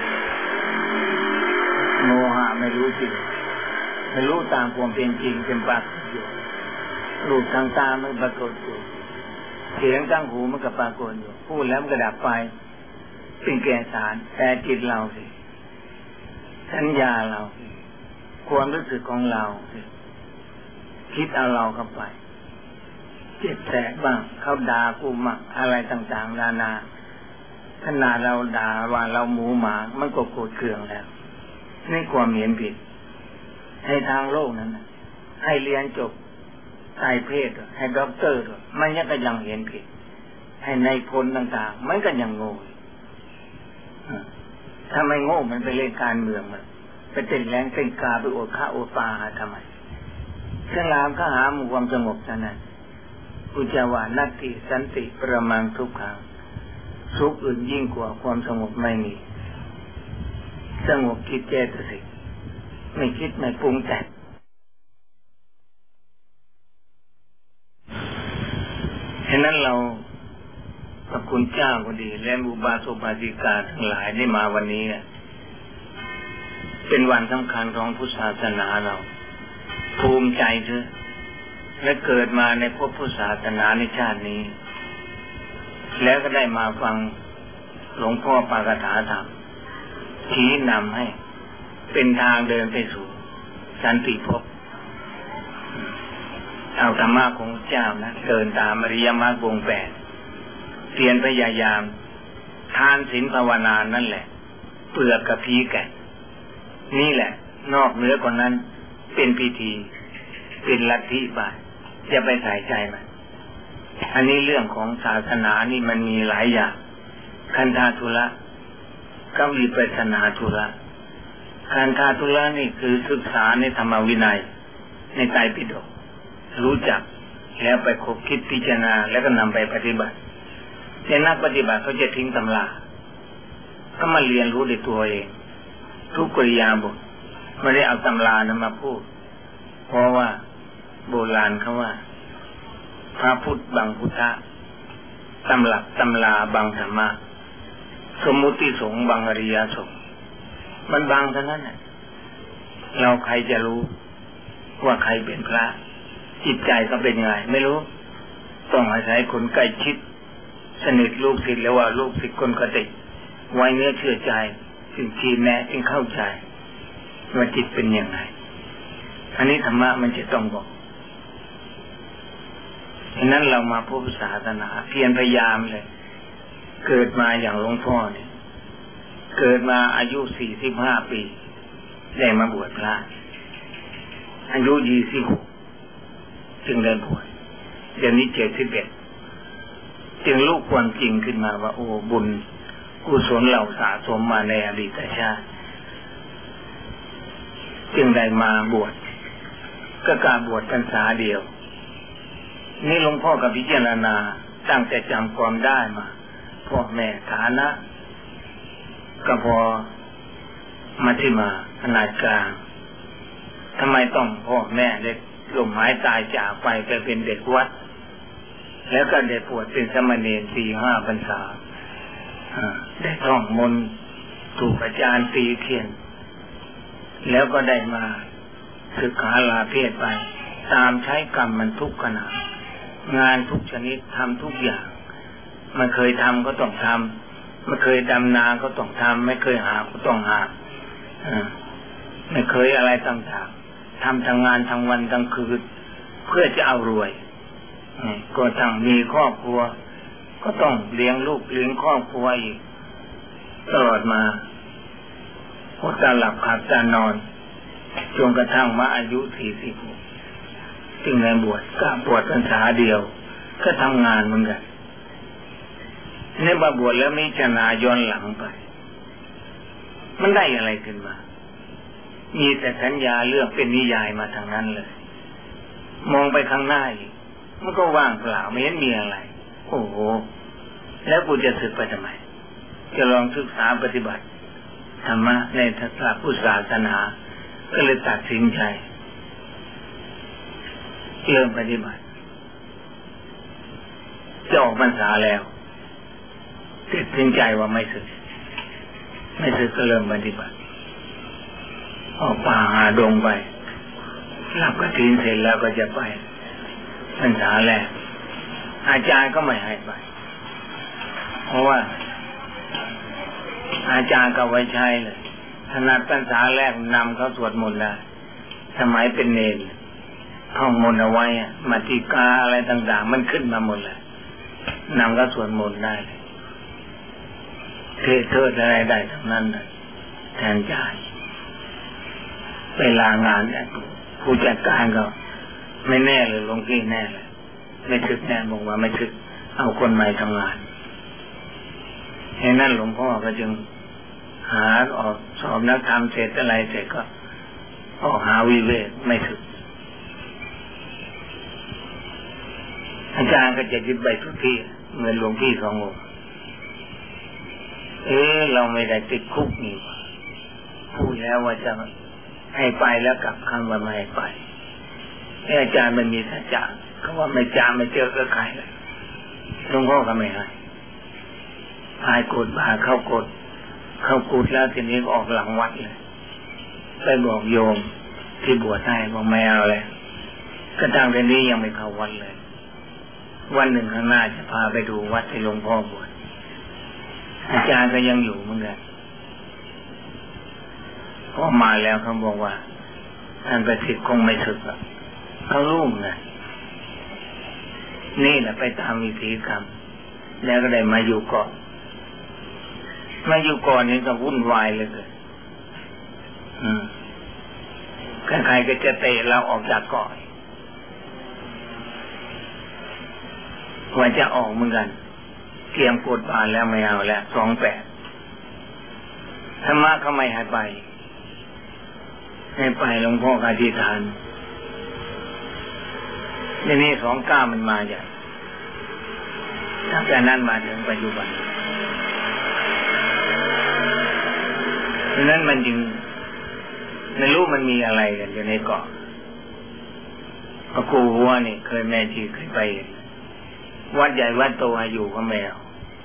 หะไม่รู้จริงไม่รู้ตามความเป็นจริงเป็นปากอยู่รูปทางตามันปรากฏอยู่เสียงทางหูมันก็ปรากฏอยู่พูดแล้วมันก็ดับไปเป็นแก่สารแต่จิตเราสิสัญญาเราความรู้สึกของเราสิคิดเอาเราเข้าไปเจ็บแสบบ้างเขาด่ากูมั่งอะไรต่างๆนานาขนาดเราด่าว่าเราหมูหมามันก็โกรธเคืองแล้วนี่ความเห็นผิดให้ทางโลกนั้นให้เรียนจบไตรเพศให้ด็อกเตอร์มันยังเห็นผิดให้ในพลต่างๆมันก็ยังโง่ถ้าไม่โง่มันไปเล่นการเมืองมันไปเต้นแรงเต้นกาไปอดข้าอดปลาทำไมเครื่องรามข้าหามุความสงบเท่านั้นอุจาวานัตติสันติประมังทุกขังสุขอื่นยิ่งกว่าความสงบไม่มีสงบคิดเจตสิกไม่คิดไม่ปรุงแต่งฉะนั้นเราพระคุณเจ้าก็ดีและอุบาสกอุบาสิกาทั้งหลายได้มาวันนี้เป็นวันสำคัญของพุทธศาสนาเราภูมิใจเถอะและเกิดมาในภพพุทธศาสนาในชาตินี้แล้วก็ได้มาฟังหลวงพ่อปากถาธรรมชี้นำให้เป็นทางเดินไปสู่สันติภพเอาธรรมะของพระเจ้านะเดินตามอริยมรรควงแปดเพียรพยายามทานศีลภาวนานั่นแหละเปลือกกับพีแก่นี่แหละนอกเหนือกว่านั้นเป็นพิธีเป็นลัทธิบาอย่าไปใส่ใจมันอันนี้เรื่องของศาสนานี่มันมีหลายอย่างคันธาธุระก็มีปริศนาธุระคันธาธุระนี่คือศึกษาในธรรมวินัยในไตรปิฎกรู้จักแล้วไปคบคิดพิจารณาแล้วก็นำไปปฏิบัติในนักปฏิบัติเขาจะทิ้งตำราก็มาเรียนรู้ด้วยตัวเองทุกกริยาบทไม่ได้เอาตำรานั้นมาพูดเพราะว่าโบราณเขาว่าพระพุทธบังพุทธะตำรับตำราบังธรรมะสมมุติสงฆ์บังอริยสงฆ์มันบังเท่านั้นน่ะเราใครจะรู้ว่าใครเป็นพระจิตใจก็เป็นไงไม่รู้ต้องอาศัยคนใกล้ชิดสนิทลูกศิษย์แล้วว่าลูกศิษย์คนกติไว้เนื้อเชื่อใจจึงชี้แนะจึงเข้าใจว่าจิตเป็นยังไงอันนี้ธรรมะมันจะต้องบอกฉะนั้นเรามาพุทธศาสนาเพียรพยายามเลยเกิดมาอย่างหลวงพ่อเนี่ยเกิดมาอายุ45 ปีได้มาบวชพระอายุ26จึงได้บวชเดี๋ยวนี้71จึงรู้ความจริงขึ้นมาว่าโอ้บุญกุศลเราสะสมมาในอดีตชาติจึงได้มาบวชก็การบวชพรรษาเดียวนี่หลวงพ่อกับพิจารณาตั้งแต่จำความได้มาพ่อแม่ฐานะก็พอมัธยมขนาดกลางทำไมต้องพ่อแม่เด็กลมหายตายจากไปเป็นเด็กวัดแล้วก็ได้บวชเป็นสมณเณร4-5 พรรษาได้ท่องมนต์ถูกอาจารย์ตีเทียนแล้วก็ได้มาศึกษาลาเพศไปตามใช้กรรมมันทุกขณะงานทุกชนิดทำทุกอย่างไม่เคยทำก็ต้องทำไม่เคยดำนาก็ต้องทำไม่เคยหาก็ต้องหาไม่เคยอะไรต่างๆทำทั้งงานทั้งวันทั้งคืนเพื่อจะเอารวยก็ต้องมีครอบครัวก็ต้องเลี้ยงลูกเลี้ยงครอบครัวอีกตลอดมาอดตาหลับขับตานอนจนกระทั่งมาอายุ40จึงในบวชก็บวชพรรษาเดียวก็ทำงานเหมือนกันในมาบวชแล้วไม่ชนะย้อนหลังไปมันได้อะไรขึ้นมามีแต่สัญญาเรื่องเป็นนิยายมาทางนั้นเลยมองไปข้างหน้าอีกมันก็ว่างเปล่าไม่เห็นมีอะไรโอ้โหแล้วกูจะศึกไปทำไมจะลองศึกษาปฏิบัติธรรมะในศาสนาก็เลยตัดสินใจเริ่มปฏิบัติจะออกพรรษาแล้วตัดสินใจว่าไม่ศึกก็เริ่มปฏิบัติออกป่าหาดงไปรับกฐินเสร็จแล้วก็จะไปพรรษาแรกอาจารย์ก็ไม่ให้ไปเพราะว่าอาจารย์ก็ไว้ใช้เลยถนัดพรรษาแรกนำเขาสวดมนต์ได้สมัยเป็นเนรท่องมนต์เอาไว้มาติกาอะไรต่างๆมันขึ้นมาหมดเลยนำเขาสวดมนต์ได้เทศอะไรได้ทั้งนั้นเลยแทนใจเวลางานเนี่ยผู้จัดการก็ไม่แน่เลยหลวงพี่แน่เลยไม่ถึกแน่บอกว่าไม่ถึกเอาคนใหม่ทำงานฉะนั้นหลวงพ่อก็จึงหาออกสอบนักธรรมเสร็จอะไรเสร็จก็ออกหาวิเวกไม่ถึกอาจารย์ก็จะยึดใบทุกที่เงินหลวงพี่2 องค์เราไม่ได้ติดคุกนี่พูดแล้วว่าจะให้ไปแล้วกลับคำว่าไม่ให้ไปอาจารย์มันมีสัจจะเขาว่าไม่ไม่เจอกับใครหลวงพ่อก็ไม่ให้พายกดบาเข้ากดแล้วทีนี้ก็ออกหลังวัดเลยไปบอกโยมที่บวชให้บอกไม่เอาเลยก็ตั้งแต่นี้ยังไม่เข้าวัดเลยวันหนึ่งข้างหน้าจะพาไปดูวัดที่หลวงพ่อบวชอาจารย์ก็ยังอยู่เหมือนกันพอมาแล้วเขาบอกว่าท่านประสิทธิ์คงไม่สึกหรอกเขารู้ไงนี่แหละไปตามวิธีกรรมแล้วก็ได้มาอยู่เกาะนี่ก็วุ่นวายเลยใครๆก็จะเตะเราออกจากเกาะว่าจะออกเหมือนกันเตรียมกดบาแล้วไม่เอาแล้ว28ธรรมะเขาไม่ให้ไปหลวงพ่ออธิษฐานนี่29มันมาจากตั้งแต่นั้นมาถึงปัจจุบันดังนั้นมันจึงไม่รู้มันมีอะไรกันอยู่ในเกาะพระครูหัวนี่เคยแม่ชีเคยไปวัดใหญ่วัดโตอยู่ก็ไม่เอา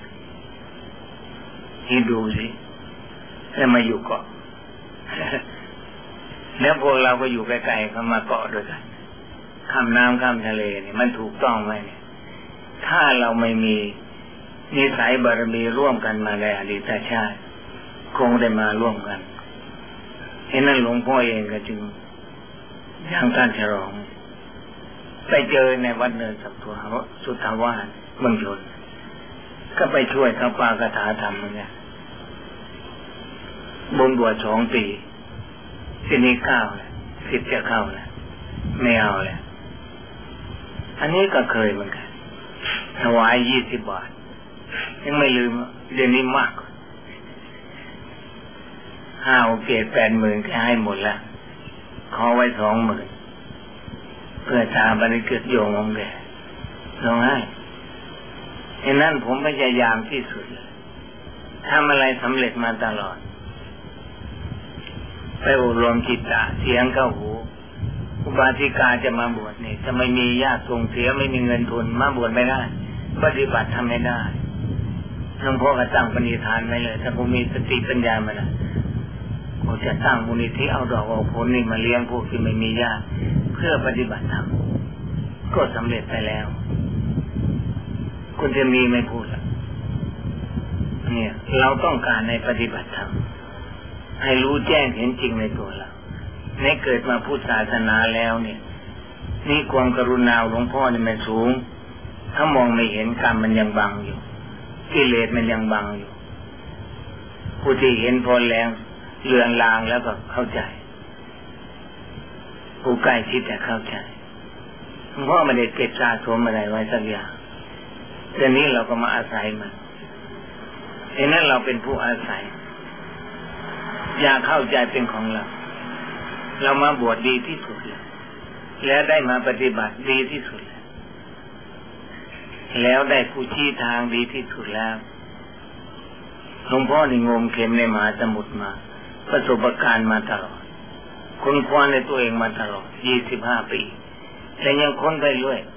ที่ดูสิแล้วมาอยู่เกาะแล้วพวกเราก็อยู่ใกล้ๆเขามาเกาะด้วยกันข้ามน้ำข้ามทะเลนี่มันถูกต้องไหมเนี่ยถ้าเราไม่มีนิสัยบารมีร่วมกันมาในอดีตชาติคงได้มาร่วมกันฉะนั้นหลวงพ่อเองก็จึงยังการฉลองไปเจอในวัดเนินสุทธาวาสเมืองชนก็ไปช่วยเขาปาคาถาธรรมเนี่ยบวช2 ปีทีนี้9แล้ว10จะเข้าแล้วไม่เอาแล้วอันนี้ก็เคยเหมือนกันถวาย20 บาทยังไม่ลืมเดี๋ยวนี้มาก50,000-80,000แค่ให้หมดแล้วขอไว้20,000เพื่อตาบริเกิดโยงของแกร้องไห้ฉะนั้นผมพยายามที่สุดทำอะไรสำเร็จมาตลอดไปอบรมจิตตะเสียงเข้าหูอุบาสิกาจะมาบวชนี่จะไม่มีญาติส่งเสียไม่มีเงินทุนมาบวชไม่ได้ปฏิบัติทำไม่ได้หลวงพ่อก็ตั้งปณิธานไว้เลยถ้าผมมีสติปัญญามานะผมจะตั้งมูลนิธิเอาดอกเอาผลนี่มาเลี้ยงพวกที่ไม่มีญาติเพื่อปฏิบัติธรรมก็สำเร็จไปแล้วคุณจะมีไม่พูดเนี่ยเราต้องการในปฏิบัติธรรมให้รู้แจ้งเห็นจริงในตัวเราในเกิดมาพุทธศาสนาแล้วเนี่ยนี่ความกรุณาหลวงพ่อนี่มันสูงถ้ามองไม่เห็นกรรมมันยังบังอยู่กิเลสมันยังบังอยู่ผู้ที่เห็นพอแรงเลือนลางแล้วก็เข้าใจผู้ใกล้ชิดแต่เข้าใจเพราะไม่ได้เก็บสะสมอะไรไว้สักอย่างเดี๋ยวนี้เราก็มาอาศัยมันฉะนั้นเราเป็นผู้อาศัยอย่าเข้าใจเป็นของเรามาบวชดีที่สุดแล้วได้มาปฏิบัติดีที่สุดแล้วได้ผู้ชี้ทางดีที่สุดแล้วหลวงพ่อนี่งมเข็มในมหาสมุทรมาประสบการณ์มาตลอดค้นคว้าในตัวเองมาตลอด25 ปีแต่ยังค้นไปเรื่อย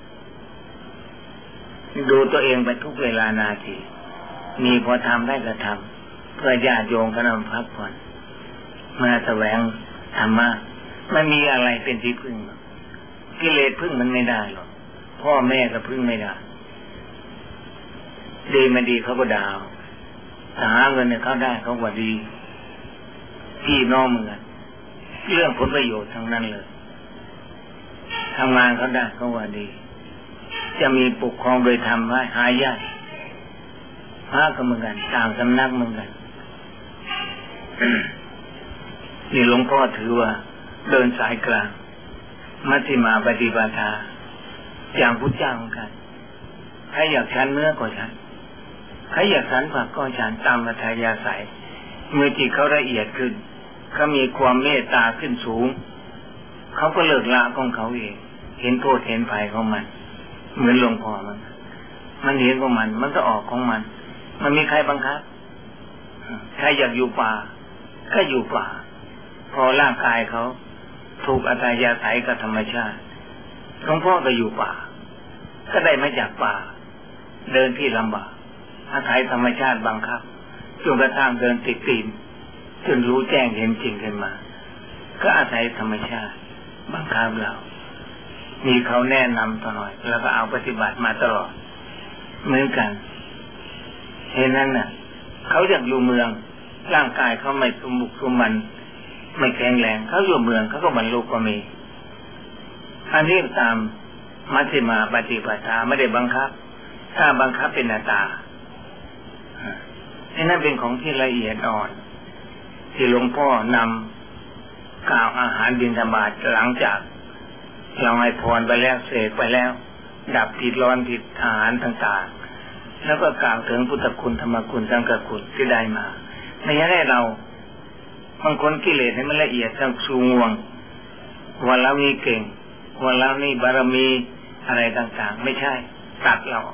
ดูตัวเองไปทุกเวลานาทีมีพอทำได้ก็ทำเพื่อญาติโยมก็นำพักผ่อนมาแสวงธรรมะไม่มีอะไรเป็นที่พึ่งกิเลสพึ่งมันไม่ได้หรอกพ่อแม่ก็พึ่งไม่ได้ดีไม่ดีเขาก็ด่าถ้าหาเงินเนี่ยเขาได้เขาว่าดีพี่น้องเหมือนกันเรื่องผลประโยชน์ทั้งนั้นเลยทำงานเขาได้เขาว่าดีจะมีปกครองโดยธรรมว่าหายากพระก็เหมือนกันต่างสำนักเหมือนกัน นี่หลวงพ่อถือว่าเดินสายกลางมัชฌิมาปฏิปทาอย่างพุทธเจ้าเหมือนกันใครอยากฉันเนื้อก็ฉันใครอยากฉันผักก็ฉันตามอัธยาศัยเมื่อจิตเขาละเอียดขึ้นเขามีความเมตตาขึ้นสูงเขาก็เลิกละของเขาเองเห็นโทษเห็นภัยของมันเหมือนหลวงพ่อมันเห็นของมันก็ออกของมันมีใครบังคับใครอยากอยู่ป่าก็อยู่ป่าพอร่างกายเขาถูกอัธยาศัยกับธรรมชาติหลวงพ่อก็อยู่ป่าก็ได้มาจากป่าเดินที่ลำบากอาศัยธรรมชาติบังคับจนกระทั่งเดินติดตีนจนรู้แจ้งเห็นจริงขึ้นมาก็อาศัยธรรมชาติบังคับเรามีเขาแนะนำต่อหน่อยแล้วก็เอาปฏิบัติมาตลอดเหมือนกันเห็นนั้นน่ะเขาอยากอยู่เมืองร่างกายเขาไม่สมบุกสมบันไม่แข็งแรงเขาอยู่เมืองเขาก็บรรลุก็มีอันนี้ตามมัชฌิมาปฏิปทาไม่ได้บังคับถ้าบังคับเป็นอัตตานั่นเป็นของที่ละเอียดอ่อนที่หลวงพ่อนำกล่าวอาหารบิณฑบาตหลังจากเราให้พรไปแล้วเสกไปแล้วดับผิดร้อนผิดอาหารต่างๆแล้วก็กล่าวถึงพุทธคุณธรรมคุณสังฆคุณที่ได้มาไม่ใช่ให้เราบางคนกิเลสให้มันละเอียดทั้งสูงวงว่าเรามีเก่งว่าเรานี่บารมีอะไรต่างๆไม่ใช่ตัดเรา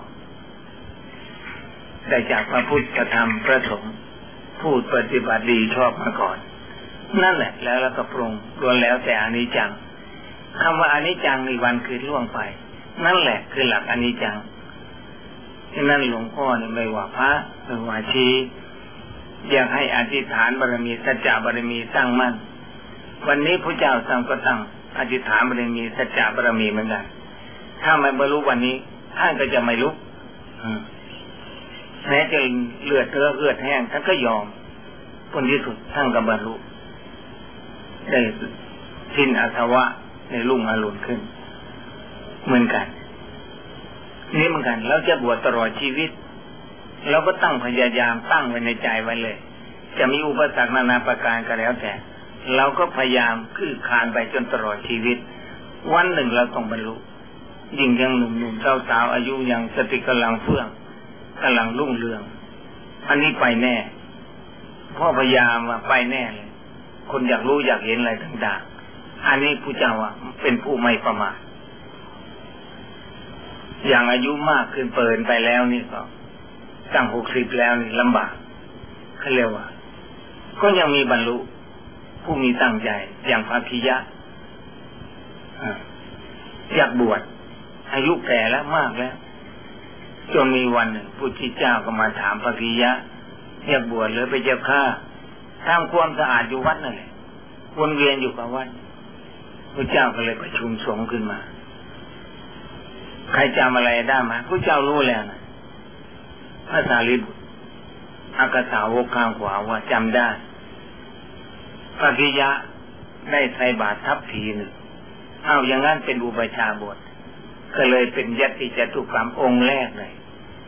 ได้จากพระพุทธธรรมพระสงฆ์พูดปฏิบัติดีชอบมาก่อนนั่นแหละแล้วก็ปรุงล้วนแล้วแต่อนิจจังคำว่าอนิจจังในวันคืนล่วงไปนั่นแหละคือหลักอนิจจังฉะนั้นหลวงพ่อเนี่ยไม่ว่าพระไม่ว่าชีอยากให้อธิษฐานบารมีสัจจะบารมีตั้งมั่นวันนี้พระเจ้าทรงก็ตั้งอธิษฐานบารมีสัจจะบารมีเหมือนกันถ้าไม่บรรลุวันนี้ท่านก็จะไม่ลุกแม้จะเลือดแห้งท่านก็ยอมผลที่สุดท่านก็บรรลุได้สิ้นอาสวะในรุ่งอรุณขึ้นเหมือนกันนี่เหมือนกันเราจะบวชตลอดชีวิตเราก็ตั้งพยายามตั้งไว้ในใจไว้เลยจะมีอุปสรรคนานาประการก็แล้วแต่เราก็พยายามคืบคลานไปจนตลอดชีวิตวันหนึ่งเราต้องบรรลุยิ่งยังหนุ่มๆสาวๆอายุยังสติกำลังเฟื่องกำลังรุ่งเรืองอันนี้ไปแน่พ่อพยายามว่าไปแน่เลยคนอยากรู้อยากเห็นอะไรต่างๆอันนี้ผู้เจ้าเป็นผู้ไม่ประมาทอย่างอายุมากขึ้นเปิดไปแล้วนี่ก็ตั้ง60แล้วนี่ลำบากเขาเรียกว่าก็ยังมีบรรลุผู้มีตั้งใจอย่างพระภิยะอยากบวชอายุแก่แล้วมากแล้วจนมีวันหนึ่งพุทธเจ้าก็มาถามพระภิยะอยากบวชหรือไปเจ้าข้าทำความสะอาดอยู่วัดนั่นแหละวนเวียนอยู่กับวัดพระเจ้าก็เลยประชุมสงฆ์ขึ้นมาใครจำอะไรได้ไหมพระเจ้ารู้แล้วนะพระสารีบุตรอักษาวกข้างขวาว่าจำได้พระภิยะได้ใส่บาตรทัพพีหนึ่งอย่างนั้นเป็นอุปชาบทก็เลยเป็นยัตติจตุกรรมองค์แรกเลย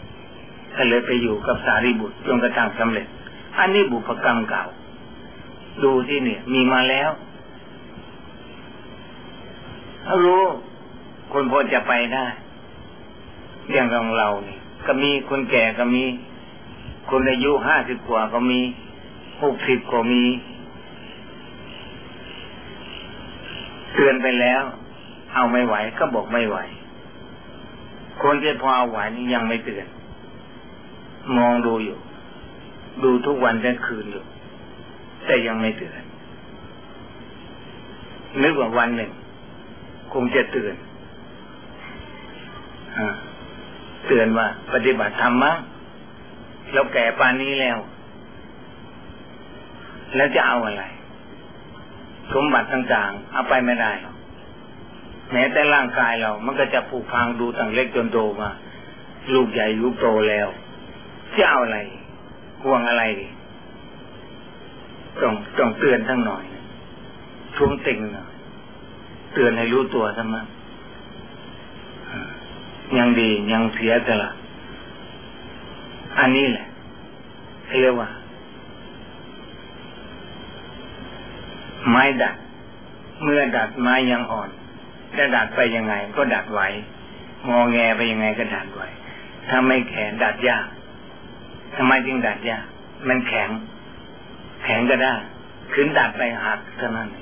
ก็เลยไปอยู่กับสารีบุตรจนกระทั่งสำเร็จอันนี้บุพกรรมเก่าดูที่เนี่ยมีมาแล้วถ้ารู้คนพอจะไปได้อย่างของเราเนี่ยก็มีคนแก่ก็มีคนอายุ50 กว่าก็มี60ก็มีเตือนไปแล้วเอาไม่ไหวก็บอกไม่ไหวคนที่พอเอาไหวนี่ยังไม่เตือนมองดูอยู่ดูทุกวันทั้งคืนอยู่แต่ยังไม่เตือนนึกว่าวันหนึ่งคงจะเตือนว่าปฏิบัติธรรมมั้งเราแก่ป่านนี้แล้วจะเอาอะไรสมบัติต่างๆเอาไปไม่ได้หรอกแม้แต่ร่างกายเรามันก็จะผุพังดูตั้งเล็กจนโตมาลูกใหญ่ลูกโตแล้วจะเอาอะไรห่วงอะไรดิต้องเตือนทั้งหน่อยท้วงติงเตือนให้รู้ตัวซะมั้งยังดียังเสียแต่ละอันนี้แหละเรียกว่าไม้ดัดเมื่อดัดไม้ยังอ่อนจะดัดไปยังไงก็ดัดไหวงอแงไปยังไงก็ดัดไหวถ้าไม่แข็งดัดยากทำไมจึงดัดยากมันแข็งก็ได้ขึ้นดัดไปหักเท่านั้น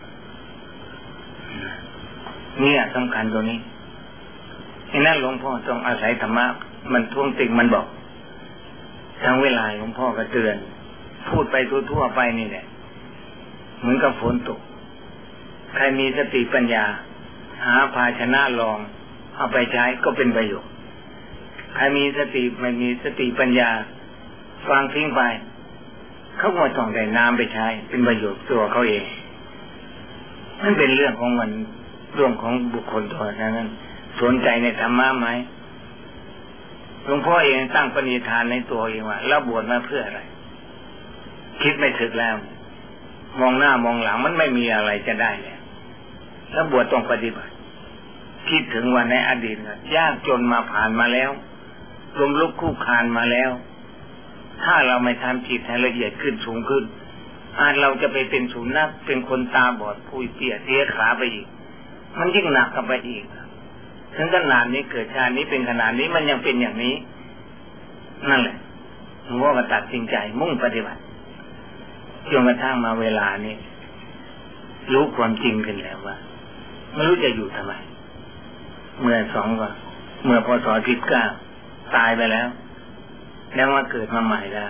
เนี่ยสำคัญตัวนี้ฉะนั้นหลวงพ่อต้องอาศัยธรรมะมันท่วงติงมันบอกทั้งเวลาหลวงพ่อก็เตือนพูดไปทั่วๆไปนี่แหละเหมือนกับฝนตกใครมีสติปัญญาหาภาชนะรองเอาไปใช้ก็เป็นประโยชน์ใครมีสติไม่มีสติปัญญาฟังทิ้งไปเขาก็ต้องได้น้ำไปใช้เป็นประโยชน์ตัวเขาเองนั่นเป็นเรื่องของมันเรื่องของบุคคลตัวนั้นสนใจในธรรมะไหมหลวงพ่อเองตั้งปณิธานในตัวเองว่าเราบวชมาเพื่ออะไรคิดไม่ถึงแล้วมองหน้ามองหลังมันไม่มีอะไรจะได้แล้วบวชต้องปฏิบัติคิดถึงวันในอดีตยากจนมาผ่านมาแล้วล้มลุกคลุกคลานมาแล้วถ้าเราไม่ทำจิตให้ละเอียดขึ้นสูงขึ้นเราจะไปเป็นสุนัขเป็นคนตาบอดพุยเปียเสียขาไปอีกมันยิ่งหนักกันไปอีกถึงขนาดนี้เกิดชาตินี้เป็นขนาดนี้มันยังเป็นอย่างนี้นั่นแหละหลวงพ่อก็ตัดสินใจมุ่งปฏิบัติจนกระทั่งมาเวลานี้รู้ความจริงขึ้นแล้วว่าไม่รู้จะอยู่ทำไมเมื่อพศ19ตายไปแล้วมาเกิดมาใหม่แล้ว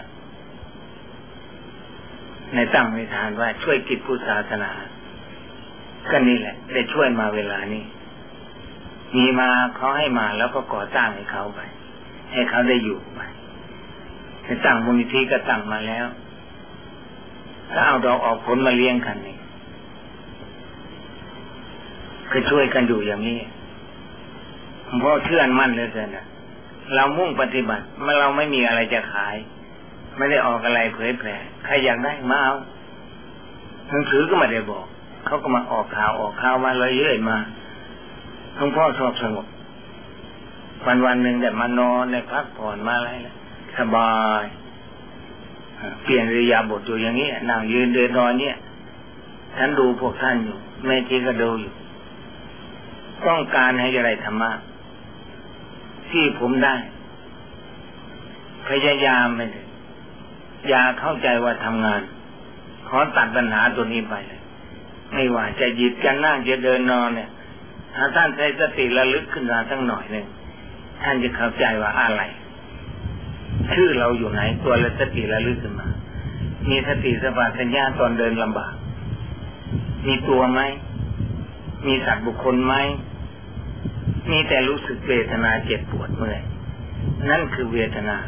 ในตั้งปณิธานว่าช่วยกิจพุทธศาสนาก็นี่แหละได้ช่วยมาเวลานี้มีมาเขาให้มาแล้วก็ก่อสร้างให้เขาไปให้เขาได้อยู่ไปจะตั้งมูลนิธิก็ตั้งมาแล้วถ้าเอาดอกออกผลมาเลี้ยงกันนี่ก็ช่วยกันอยู่อย่างนี้เพราะเชื่อมั่นเลยเกินนะเรามุ่งปฏิบัติเมื่อเราไม่มีอะไรจะขายไม่ได้ออกอะไรเผยแผ่ใครอยากได้มาเอาหนังสือก็ไม่ได้บอกเขาก็มาออกข่าวมาเลยเรื่อยมาหลวงพ่อชอบสงบวันหนึ่งแต่มานอนได้พักผ่อนมาอะไรสบายเปลี่ยนอิริยาบถอยู่อย่างนี้นั่งยืนเดินนอนเนี่ยฉันดูพวกท่านอยู่แม่ชีก็ดูอยู่ต้องการให้อะไรธรรมะที่ผมได้พยายามไปเลยอย่าเข้าใจว่าทำงานขอตัดปัญหาตัวนี้ไปเลยไม่ว่าจะหยิบจะนั่งจะเดินนอนเนี่ยถ้าท่านใช้สติระลึกขึ้นมาสักหน่อยหนึ่งท่านจะเข้าใจว่าอะไรชื่อเราอยู่ไหนตัวละสติระลึกขึ้นมามีสติสัมปชัญญะตอนเดินลำบากมีตัวไหมมีสัตว์บุคคลไหมมีแต่รู้สึกเวทนาเจ็บปวดเมื่อยนั่นคือเวทนา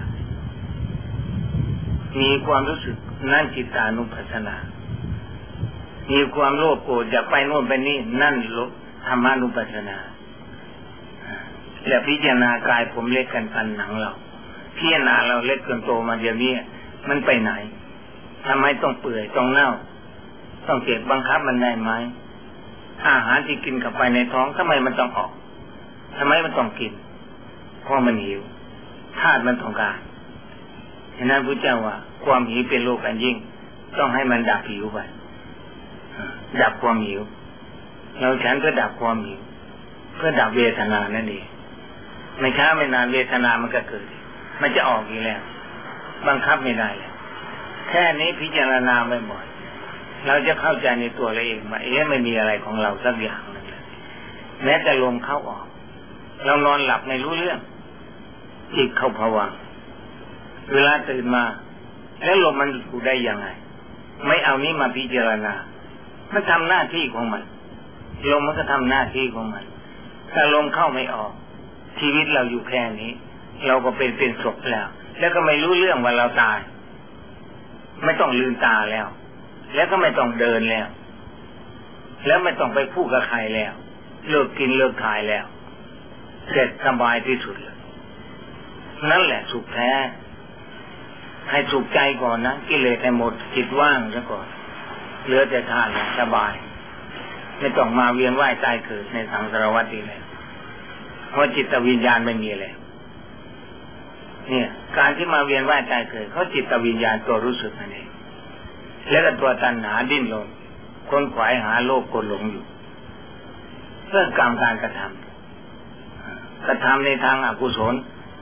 มีความรู้สึกนั่นจิตานุปัสสนามีความโลภโกรธอยากไปโน่นไปนี่นั่นธรรมานุปัสสนาและพิจารณากายผมเล็กกันพันหนังเราพิจารณาเราเล็กจนโตมาเดี๋ยวนี้มันไปไหนทำไมต้องเปื่อยต้องเน่าต้องเจ็บบังคับมันได้ไหมอาหารที่กินเข้าไปในท้องทำไมมันต้องออกทำไมมันต้องกินเพราะมันหิวธาตุมันต้องการฉะนั้นพระเจ้าว่าความหิวเป็นโรคอันยิ่งต้องให้มันดับหิวไปดับความหิวเราฉันเพื่อดับความหิวเพื่อดับเวทนานั่นเองไม่ช้าไม่นานเวทนามันก็เกิดมันจะออกอีกแล้วบังคับไม่ได้เลยแค่นี้พิจารณาบ่อยๆเราจะเข้าใจในตัวเราเองว่าไม่มีอะไรของเราสักอย่างนึงแม้แต่ลมเข้าออกเรานอนหลับไม่รู้เรื่องจิตเข้าภวังค์เวลาตื่นมาแล้วลมมันอยู่ได้ยังไงไม่เอานี้มาพิจารณามันทำหน้าที่ของมันลมมันก็ทำหน้าที่ของมันถ้าลมเข้าไม่ออกชีวิตเราอยู่แค่นี้เราก็เป็นศพแล้วก็ไม่รู้เรื่องว่าเราตายไม่ต้องลืมตาแล้วก็ไม่ต้องเดินแล้วไม่ต้องไปพูดกับใครแล้วเลิกกินเลิกขายแล้วเสร็จสบายที่สุดเลยนั่นแหละสุขแท้ให้สุขใจก่อนนะกิเลสให้หมดจิตว่างซะก่อนเหลือแต่ธาตุสบายไม่ต้องมาเวียนว่ายตายเกิดในสังสารวัฏอีกแล้วเพราะจิตวิญญาณไม่มีแล้วเนี่ยการที่มาเวียนว่ายตายเกิดเขาจิตวิญญาณตัวรู้สึกนั่นเองแล้วก็ตัวตัณหาดิ้นรนค้นขวายหาโลภโกรธหลงอยู่เรื่องกรรมการกระทำในทางอกุศล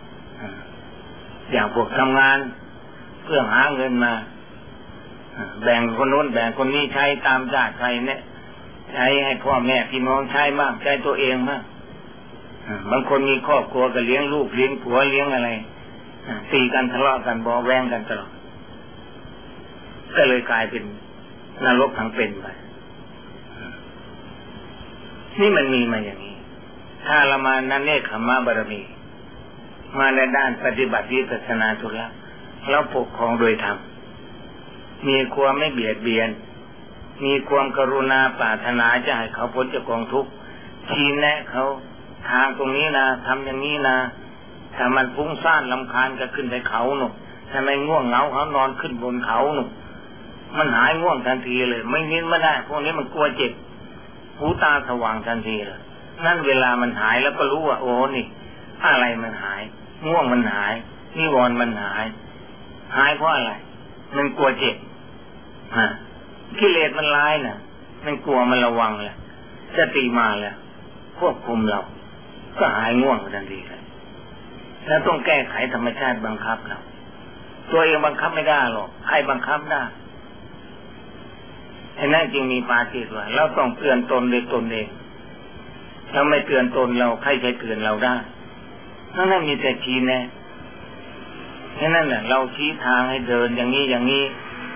อย่างพวกทำงานเพื่อหาเงินมาแบ่งคนโน้นแบ่งคนนี้ใช้ตามญาติใครเนี่ยใช้ให้พ่อแม่พี่น้องใช้บ้างใช้ตัวเองบ้างบางคนมีครอบครัวก็เลี้ยงลูกเลี้ยงผัวเลี้ยงอะไรตีกันทะเลาะกันบ่แว้งกันตลอดก็เลยกลายเป็นนรกทั้งเป็นไปนี่มันมีมาอย่างนี้ถ้าเรามานั่นเนคขมะบารมีมาในด้านปฏิบัติวิปัสสนาธุระเราปกครองโดยธรรมมีความไม่เบียดเบียนมีความกรุณาปรารถนาจะให้เขาพ้นจากกองทุกข์ชี้แนะเขาทางตรงนี้นะทำอย่างนี้นะถ้ามันฟุ้งซ่านรำคาญก็ขึ้นไปเขาหนุกถ้าไม่ง่วงเหงาเขานอนขึ้นบนเขาหนุกมันหายง่วงทันทีเลยไม่นิ้นไม่ได้พวกนี้มันกลัวเจ็บหูตาสว่างทันทีเลยนั่นเวลามันหายแล้วก็รู้ว่าโอ้นี่อะไรมันหายง่วงมันหายนิวรณ์มันหายเพราะอะไรมันกลัวเจ็บกิเลสมันร้ายน่ะมันกลัวมันระวังแหละสติมาแล้วควบคุมเราก็หายง่วงทันทีเลยแล้วต้องแก้ไขธรรมชาติบังคับเราตัวเองบังคับไม่ได้หรอกใครบังคับได้ไอ้นั่นจึงมีปาฏิหาริย์เราต้องเตือนตนด้วยตนเองถ้าไม่เตือนตนเราใครจะเตือนเราได้นั่นมีแต่ชี้แนะแค่นั้นแหละเราชี้ทางให้เดินอย่างนี้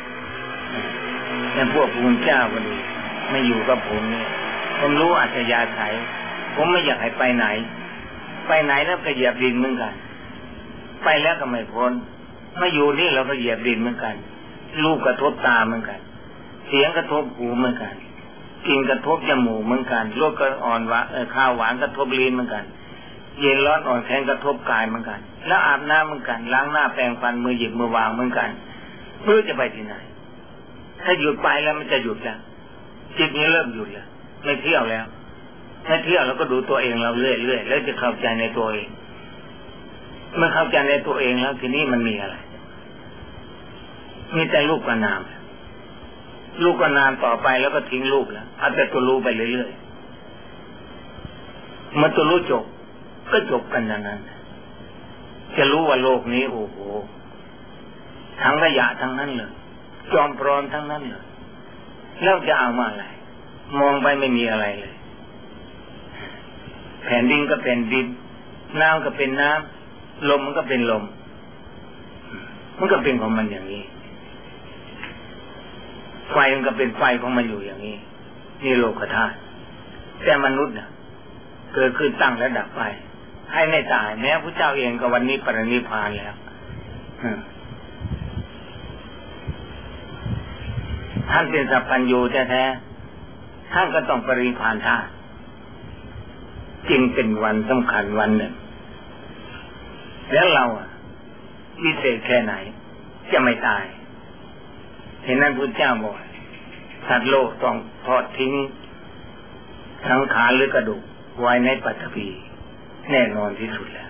แต่พวกพุทธเจ้าก็ดูไม่อยู่กับผมเนี่ยผมรู้อัจฉริยะไขผมไม่อยากให้ไปไหนแล้วก็เหยียบดินเหมือนกันไปแล้วก็ไม่พ้นมาอยู่นี่เราก็เหยียบดินเหมือนกันรูปกระทบตาเหมือนกันเสียงกระทบหูเหมือนกันกลิ่นกระทบจมูกเหมือนกันรสก็อ่อนหวานข้าวหวานกระทบลิ้นเหมือนกันเย็นร้อนอ่อนแข็งกระทบกายเหมือนกันแล้วอาบน้ำเหมือนกันล้างหน้าแปรงฟันมือหยิบมือวางเหมือนกันเพื่อจะไปที่ไหนถ้าหยุดไปแล้วมันจะหยุดแล้วจิตนี้เริ่มหยุดแล้วไม่เที่ยวแล้วถ้าเที่ยวเราก็ดูตัวเองเราเรื่อยๆแล้วจะเข้าใจในตัวเองเมื่อเข้าใจในตัวเองแล้วทีนี้มันมีอะไรมีแต่รูปกับนามรูปกับนามต่อไปแล้วก็ทิ้งรูปแล้วเอาแต่ตัวรู้ไปเรื่อยๆเมื่อตัวรู้จบก็จบกันอย่างนั้นจะรู้ว่าโลกนี้โอ้โหทั้งขยะทั้งนั้นเลยจอมปลอมทั้งนั้นเลยแล้วจะเอามาอะไรมองไปไม่มีอะไรเลยแผ่นดินก็เป็นดินน้ำก็เป็นน้ำลมมันก็เป็นลมมันก็เป็นของมันอย่างนี้ไฟมันก็เป็นไฟของมันอยู่อย่างนี้นี่โลกธาตุแต่มนุษย์น่ะเกิดขึ้นตั้งและดับไปให้ไม่ตายแม้พระเจ้าเองก็วันนี้ปรินิพพานแล้วท่านเป็นสัพพัญญูแท้ๆท่านก็ต้องปรินิพพานท่าจึงเป็นวันสำคัญวันหนึ่งแล้วเราวิเศษแค่ไหนจะไม่ตายเห็นนั้นพุทธเจ้าบอกสัตว์โลกต้องทอดทิ้งสังขารหรือกระดูกไว้ในปฐพีแน่นอนที่สุดแล้ว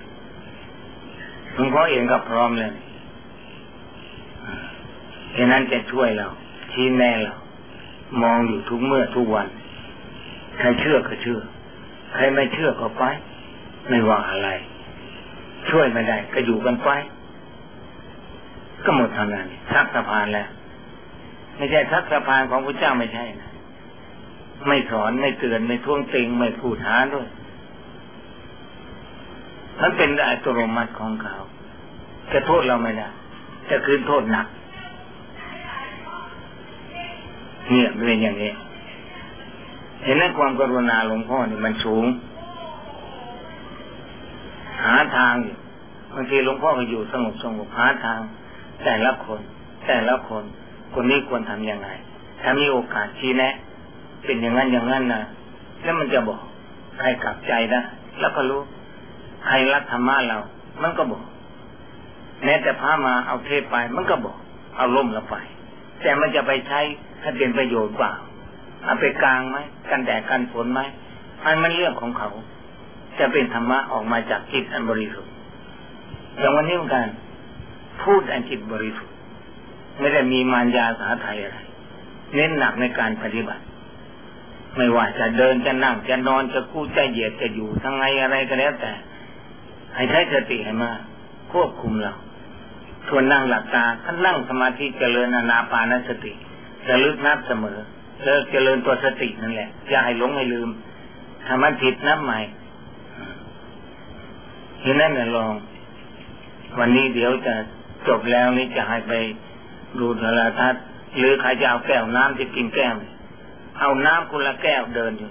หลวงพ่อเองก็พร้อมเลยเห็นนั้นจะช่วยเราชี้แน่เรามองอยู่ทุกเมื่อทุกวันใครเชื่อก็เชื่อใครไม่เชื่อก็ไปไม่ว่าอะไรช่วยไม่ได้ก็อยู่กันไปก็หมดเท่านั้นทักสะพานแล้วไม่ใช่ทักสะพานของพระเจ้าไม่ใช่นะไม่สอนไม่เตือนไม่ท้วงติงไม่พูดหาด้วยมันเป็นอัตโนมัติของเขาจะโทษเราไม่ได้จะคืนโทษหนักเนี่ยเป็นอย่างนี้เห็นไหมความกรุณาหลวงพ่อนี่มันสูงหาทางบางทีหลวงพ่อก็อยู่สงบหาทางแต่ละคนคนนี้ควรทำยังไงถ้ามีโอกาสชี้แนะเป็นอย่างนั้นนะแล้วมันจะบอกใครกลับใจนะแล้วก็รู้ใครรักธรรมะเรามันก็บอกแม้แต่พระมาเอาเทศไปมันก็บอกเอาล่มเราไปแต่มันจะไปใช้ถ้าเป็นประโยชน์เปล่าเอาไปกลางไหมกันแดดกันฝนไหมมันเรื่องของเขาจะเป็นธรรมะออกมาจากจิตอันบริสุทธิ์อย่างวันนี้เหมือนกันพูดอันจิตบริสุทธิ์ไม่ได้มีมารยาสาไทยอะไรเน้นหนักในการปฏิบัติไม่ว่าจะเดินจะนั่งจะนอนจะกู้จะเหยียดจะอยู่ทั้งไงอะไรก็แล้วแต่ให้ใช้สติให้มาควบคุมเราชวนนั่งหลับตาท่านนั่งสมาธิเจริญอานาปานสติระลึกนับเสมอแล้วเจริญตัวสตินั่นแหละอย่าให้หลงให้ลืมถ้ามันผิดนับใหม่ทีนั้นเนี่ยลองวันนี้เดี๋ยวจะจบแล้วนี่จะให้ไปดูโทรทัศน์หรือใครจะเอาแก้วน้ำจะกินแก้วเอาน้ำคนละแก้วเดินอยู่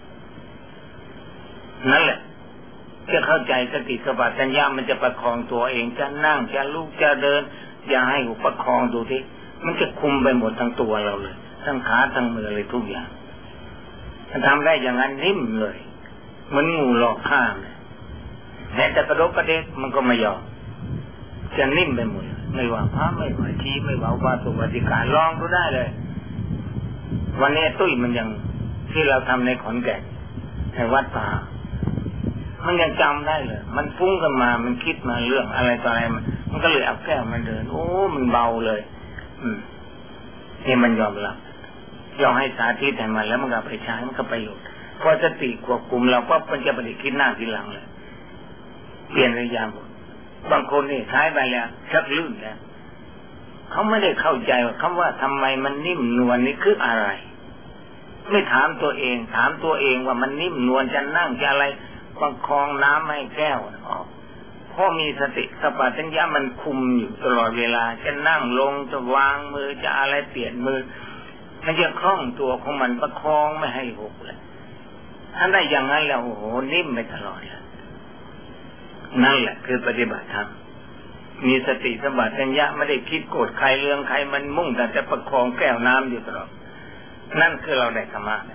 นั่นแหละจะเข้าใจสติสัมปชัญญะมันจะประคองตัวเองจะนั่งจะลุกจะเดินอย่าให้อุปคองดูที่มันจะคุมไปหมดทั้งตัวเราเลยทั้งขาทั้งมือเลยทุกอย่างถ้าทำได้อย่างนั้นนิ่มเลยเหมือนงูหลอกข้ามเลยแม้แต่กระดกกระเดกมันก็ไม่ยอมจะนิ่มไปหมดไม่ว่าพระไม่ว่าชีไม่ว่าอุบาสกอุบาสิกาลองดูได้เลยวันนี้ตุ้ยมันยังที่เราทำในขอนแก่นในวัดป่ามันยังจำได้เลยมันฟุ้งกันมามันคิดมาเรื่องอะไรต่ออะไรมันก็เลยเอาแก้วมันเดินโอ้มันเบาเลยนี่มันยอมรับเราให้สาธิตให้มันแล้วมันก็ไปใช้มันก็ประโยชน์พอสติควบคุมเราก็มันจะไม่ได้คิดหน้าทีหลังเลยเปลี่ยนระยะหมดบางคนนี่ใช้ไปแล้วชักลื่นแล้วเขาไม่ได้เข้าใจว่าคำว่าทำไมมันนิ่มนวลนี่คืออะไรไม่ถามตัวเองถามตัวเองว่ามันนิ่มนวลจะนั่งจะอะไรประคองน้ำให้แก้วออกเพราะมีสติสัมปชัญญะมันคุมอยู่ตลอดเวลาจะนั่งลงจะวางมือจะอะไรเปลี่ยนมือมันจะคล่องตัวของมันประคองไม่ให้หกเลยถ้าได้อย่างนั้นแล้วโอ้โหนิ่มไปตลอดเลยนั่นแหละคือปฏิบัติธรรมมีสติสัมปชัญญะไม่ได้คิดโกรธใครเรื่องใครมันมุ่งแต่จะประคองแก้วน้ำอยู่ตลอดนั่นคือเราได้ธรรมะ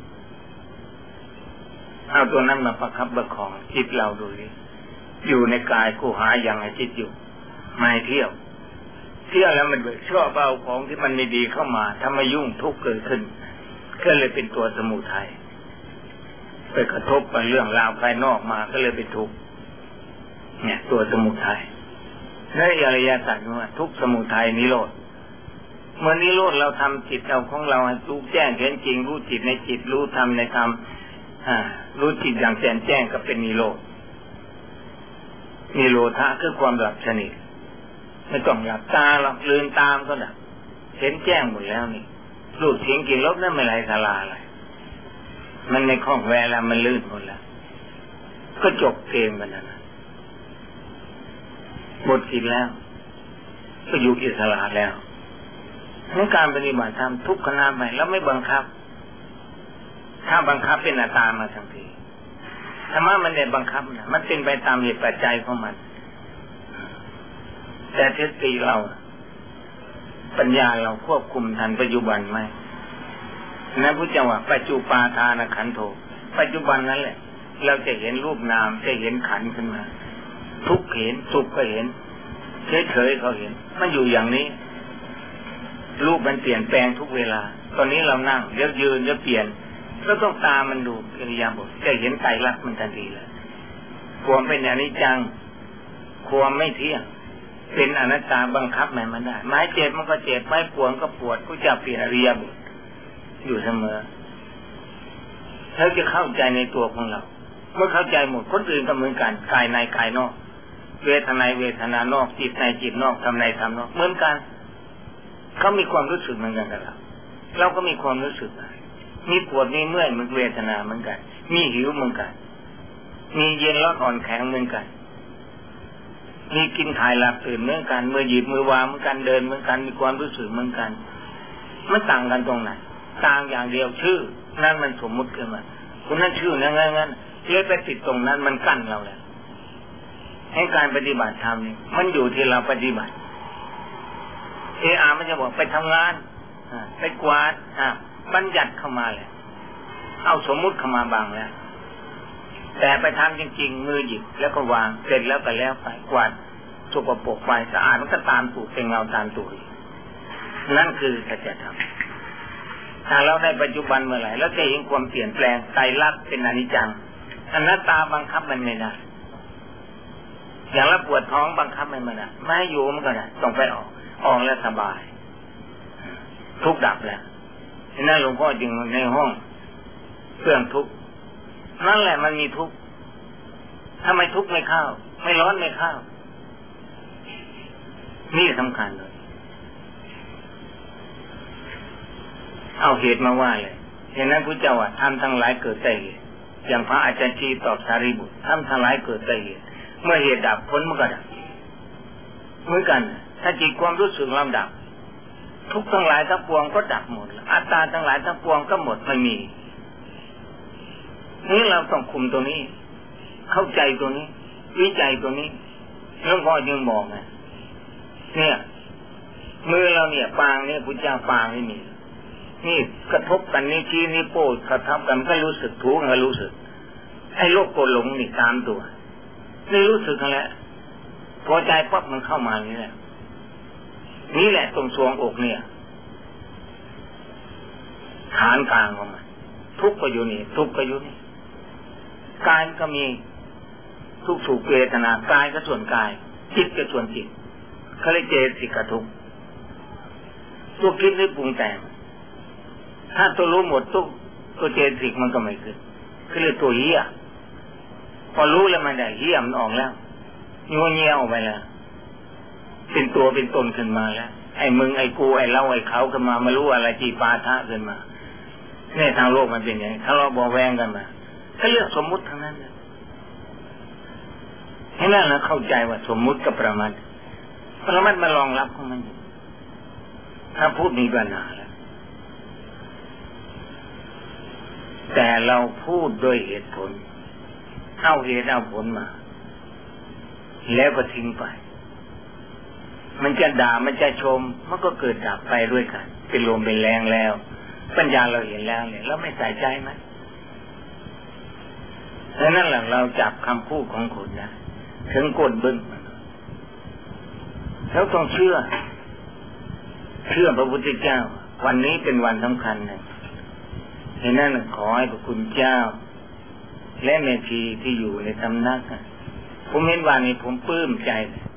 เอาตัวนั้นมาประคับประคองจิตเราดูดิอยู่ในกายกูหาอย่างให้จิตอยู่ไม่เที่ยวแล้วมันชอบเอาของที่มันไม่ดีเข้ามาทำให้ยุ่งทุกข์เกิดขึ้นก็เลยเป็นตัวสมุทัยไปกระทบกับเรื่องราวภายนอกมาก็เลยเป็นทุกข์เนี่ยตัวสมุทัยในอริยสัจว่าทุกสมุทัยนิโรธเมื่อนิโรธเราทำจิตเราของเราให้รู้แจ้งเห็นจริงรู้จิตในจิตรู้ธรรมในธรรมรู้จิตอย่างแจ่มแจ้งก็เป็นนิโรธนิโรธะคือความหลับสนิทไม่ต้องหลับตาหลับลืมตามก็ดับเห็นแจ้งหมดแล้วนี่รูดเสียงกลิ่นรสนั่นไม่ไรสาราอะไรมันในข้องแวแล้วมันลื่นหมดแล้วก็จบเกมกันนะหมดกินแล้วก็อยู่อิสระแล้วในการปฏิบัติธรรมทุกขณะไปแล้วไม่บังคับถ้าบังคับเป็นอัตตามาทันทีธรรมะมันเนี่ยบังคับนะมันเป็นไปตามเหตุปัจจัยของมันแต่สติเราปัญญาเราควบคุมทันปัจจุบันไหมนะพุทธเจ้าว่าปัจจุปาทานขันโธปัจจุบันนั้นแหละเราจะเห็นรูปนามจะเห็นขันธ์ขึ้นมาทุกข์เห็นสุขก็เห็นเฉยๆเขาเห็นมันอยู่อย่างนี้รูปมันเปลี่ยนแปลงทุกเวลาตอนนี้เรานั่งเดี๋ยวยืนเดี๋ยวเปลี่ยนก็ต้องตามมันดูกิริยาบทจะเห็นไตรลักษณ์มันทันทีเลยความเป็นอนิจจังความไม่เที่ยงเป็นอนัตตาบังคับมันได้ไม้เจ็บมันก็เจ็บไม้ปวดก็ปวดก็จะเปลี่ยนอริยบทอยู่เสมอเราจะเข้าใจในตัวของเราเมื่อเข้าใจหมดคนอื่นก็เหมือนกันกายในกายนอกเวทนาเวทนานอกจิตในจิตนอกธรรมในธรรมนอกเหมือนกันเขามีความรู้สึกเหมือนกันกับเราก็มีความรู้สึกมีปวดมีเมื่อยมันเวทนาเหมือนกันมีหิวเหมือนกันมีเย็นร้อนอ่อนแข็งเหมือนกันมีกินถ่ายหลับตื่นเหมือนกันมือหยิบมือวางเหมือนกันเดินเหมือนกันมีความรู้สึกเหมือนกันมันต่างกันตรงไหนต่างอย่างเดียวชื่อนั่นมันสมมุติขึ้นมาคุณนั่นชื่อนั่นงั้นเลยไปติดตรงนั้นมันกั้นเราแล้วให้การปฏิบัติธรรมนี่มันอยู่ที่เราปฏิบัติมันจะบอกไปทำงานไปกวาดบัญญัติเข้ามาเลยเอาสมมุติเข้ามาบางแล้วแต่ไปทำจริงๆมือหยิบแล้วก็วางเสร็จแล้วก็แล้วไปกวาดสกปรกไปสะอาดมันก็ตามถูกเป็นเงาตามตัวนั่นคือสัจธรรมถ้าเราในปัจจุบันเมื่อไหร่แล้วจะเห็นความเปลี่ยนแปลงไตรลักษณ์เป็นอนิจจังอนัตตาบังคับมันไม่ได้อย่างเราปวดท้องบังคับมันไม่ได้ไม่ให้อยู่มันก็ได้ต้องไปออกแล้วสบายทุกข์ดับแล้วนั่นหลวงพ่อจึงในห้องเครื่องทุกข์นั่นแหละมันมีทุกข์ถ้าไม่ทุกข์ไม่เข้าไม่ร้อนไม่เข้านี่สำคัญเลยเอาเหตุมาว่าเลยฉะนั้นพระเจ้าทำทั้งหลายเกิดแต่เหตุอย่างพระอาจารย์ชีตอบสารีบุตรทำทั้งหลายเกิดแต่เหตุเมื่อเหตุดับผลมันก็ดับเหมือนกันถ้าจิตความรู้สึกเราดับทุกทั้งหลายทั้งปวงก็ดับหมดอัตตาทั้งหลายทั้งปวงก็หมดไม่มีนี่เราต้องคุมตัวนี้เข้าใจตัวนี้วิจัยตัวนี้หลวงพ่อยังบอกไงเนี่ยมือเราเนี่ยปางเนี่ยพุทธเจ้าปางไม่มีนี่กระทบกันนี่ชี้นี่โป้กระทบกันก็รู้สึกถูกก็รู้สึกไอ้โลกโกรธหลงนี่ตามตัวนี่รู้สึกกันแล้วพอใจปั๊บมันเข้ามานี่แหละนี่แหละตรงทรวงอกเนี่ยฐานกลางของมันทุกข์ก็อยู่นี่ทุกข์ก็อยู่นี่กายก็มีทุกข์สุขเวทนากายก็ส่วนกายจิตก็ส่วนจิตเขาเรียกเจสิกทุกข์ตัวคิดหรือปรุงแต่งถ้าตัวรู้หมดตัวเจสิกมันก็ไม่ขึ้นคือเรียกตัวเหี้ยพอรู้แล้วมันได้เหี้ยมันออกแล้วงัวเงี้ยออกไปแล้วเป็นตัวเป็นตนขึ้นมาแล้วไอ้มึงไอ้กูไอ้เราไอ้เขาขึ้นมาไม่รู้อะไรจีปาทะขึ้นมาเนี่ยทางโลกมันเป็นอย่างนี้ถ้าเราบอแวงกันมาก็เรียกสมมุติทั้งนั้นให้นั่นนะเข้าใจว่าสมมุติกับประมาทมารองรับของมันถ้าพูดมีปัญหาแล้วแต่เราพูดด้วยเหตุผลเอาเหตุเอาผลมาแล้วก็ทิ้งไปมันจะด่ามันจะชมมันก็เกิดดับไปด้วยกันเป็นลมเป็นแรงแล้วปัญญาเราเห็นแล้วเนี่ยเราไม่ใส่ใจไหมแล้วนั่นแหละเราจับคำพูดของคนนะถึงกดบึ้งแล้วต้องเชื่อพระพุทธเจ้าวันนี้เป็นวันสำคัญนะฉะนั้นขอให้พระคุณเจ้าและแม่ชีที่อยู่ในสำนักผมเห็นว่านี่ผมปลื้มใจเลย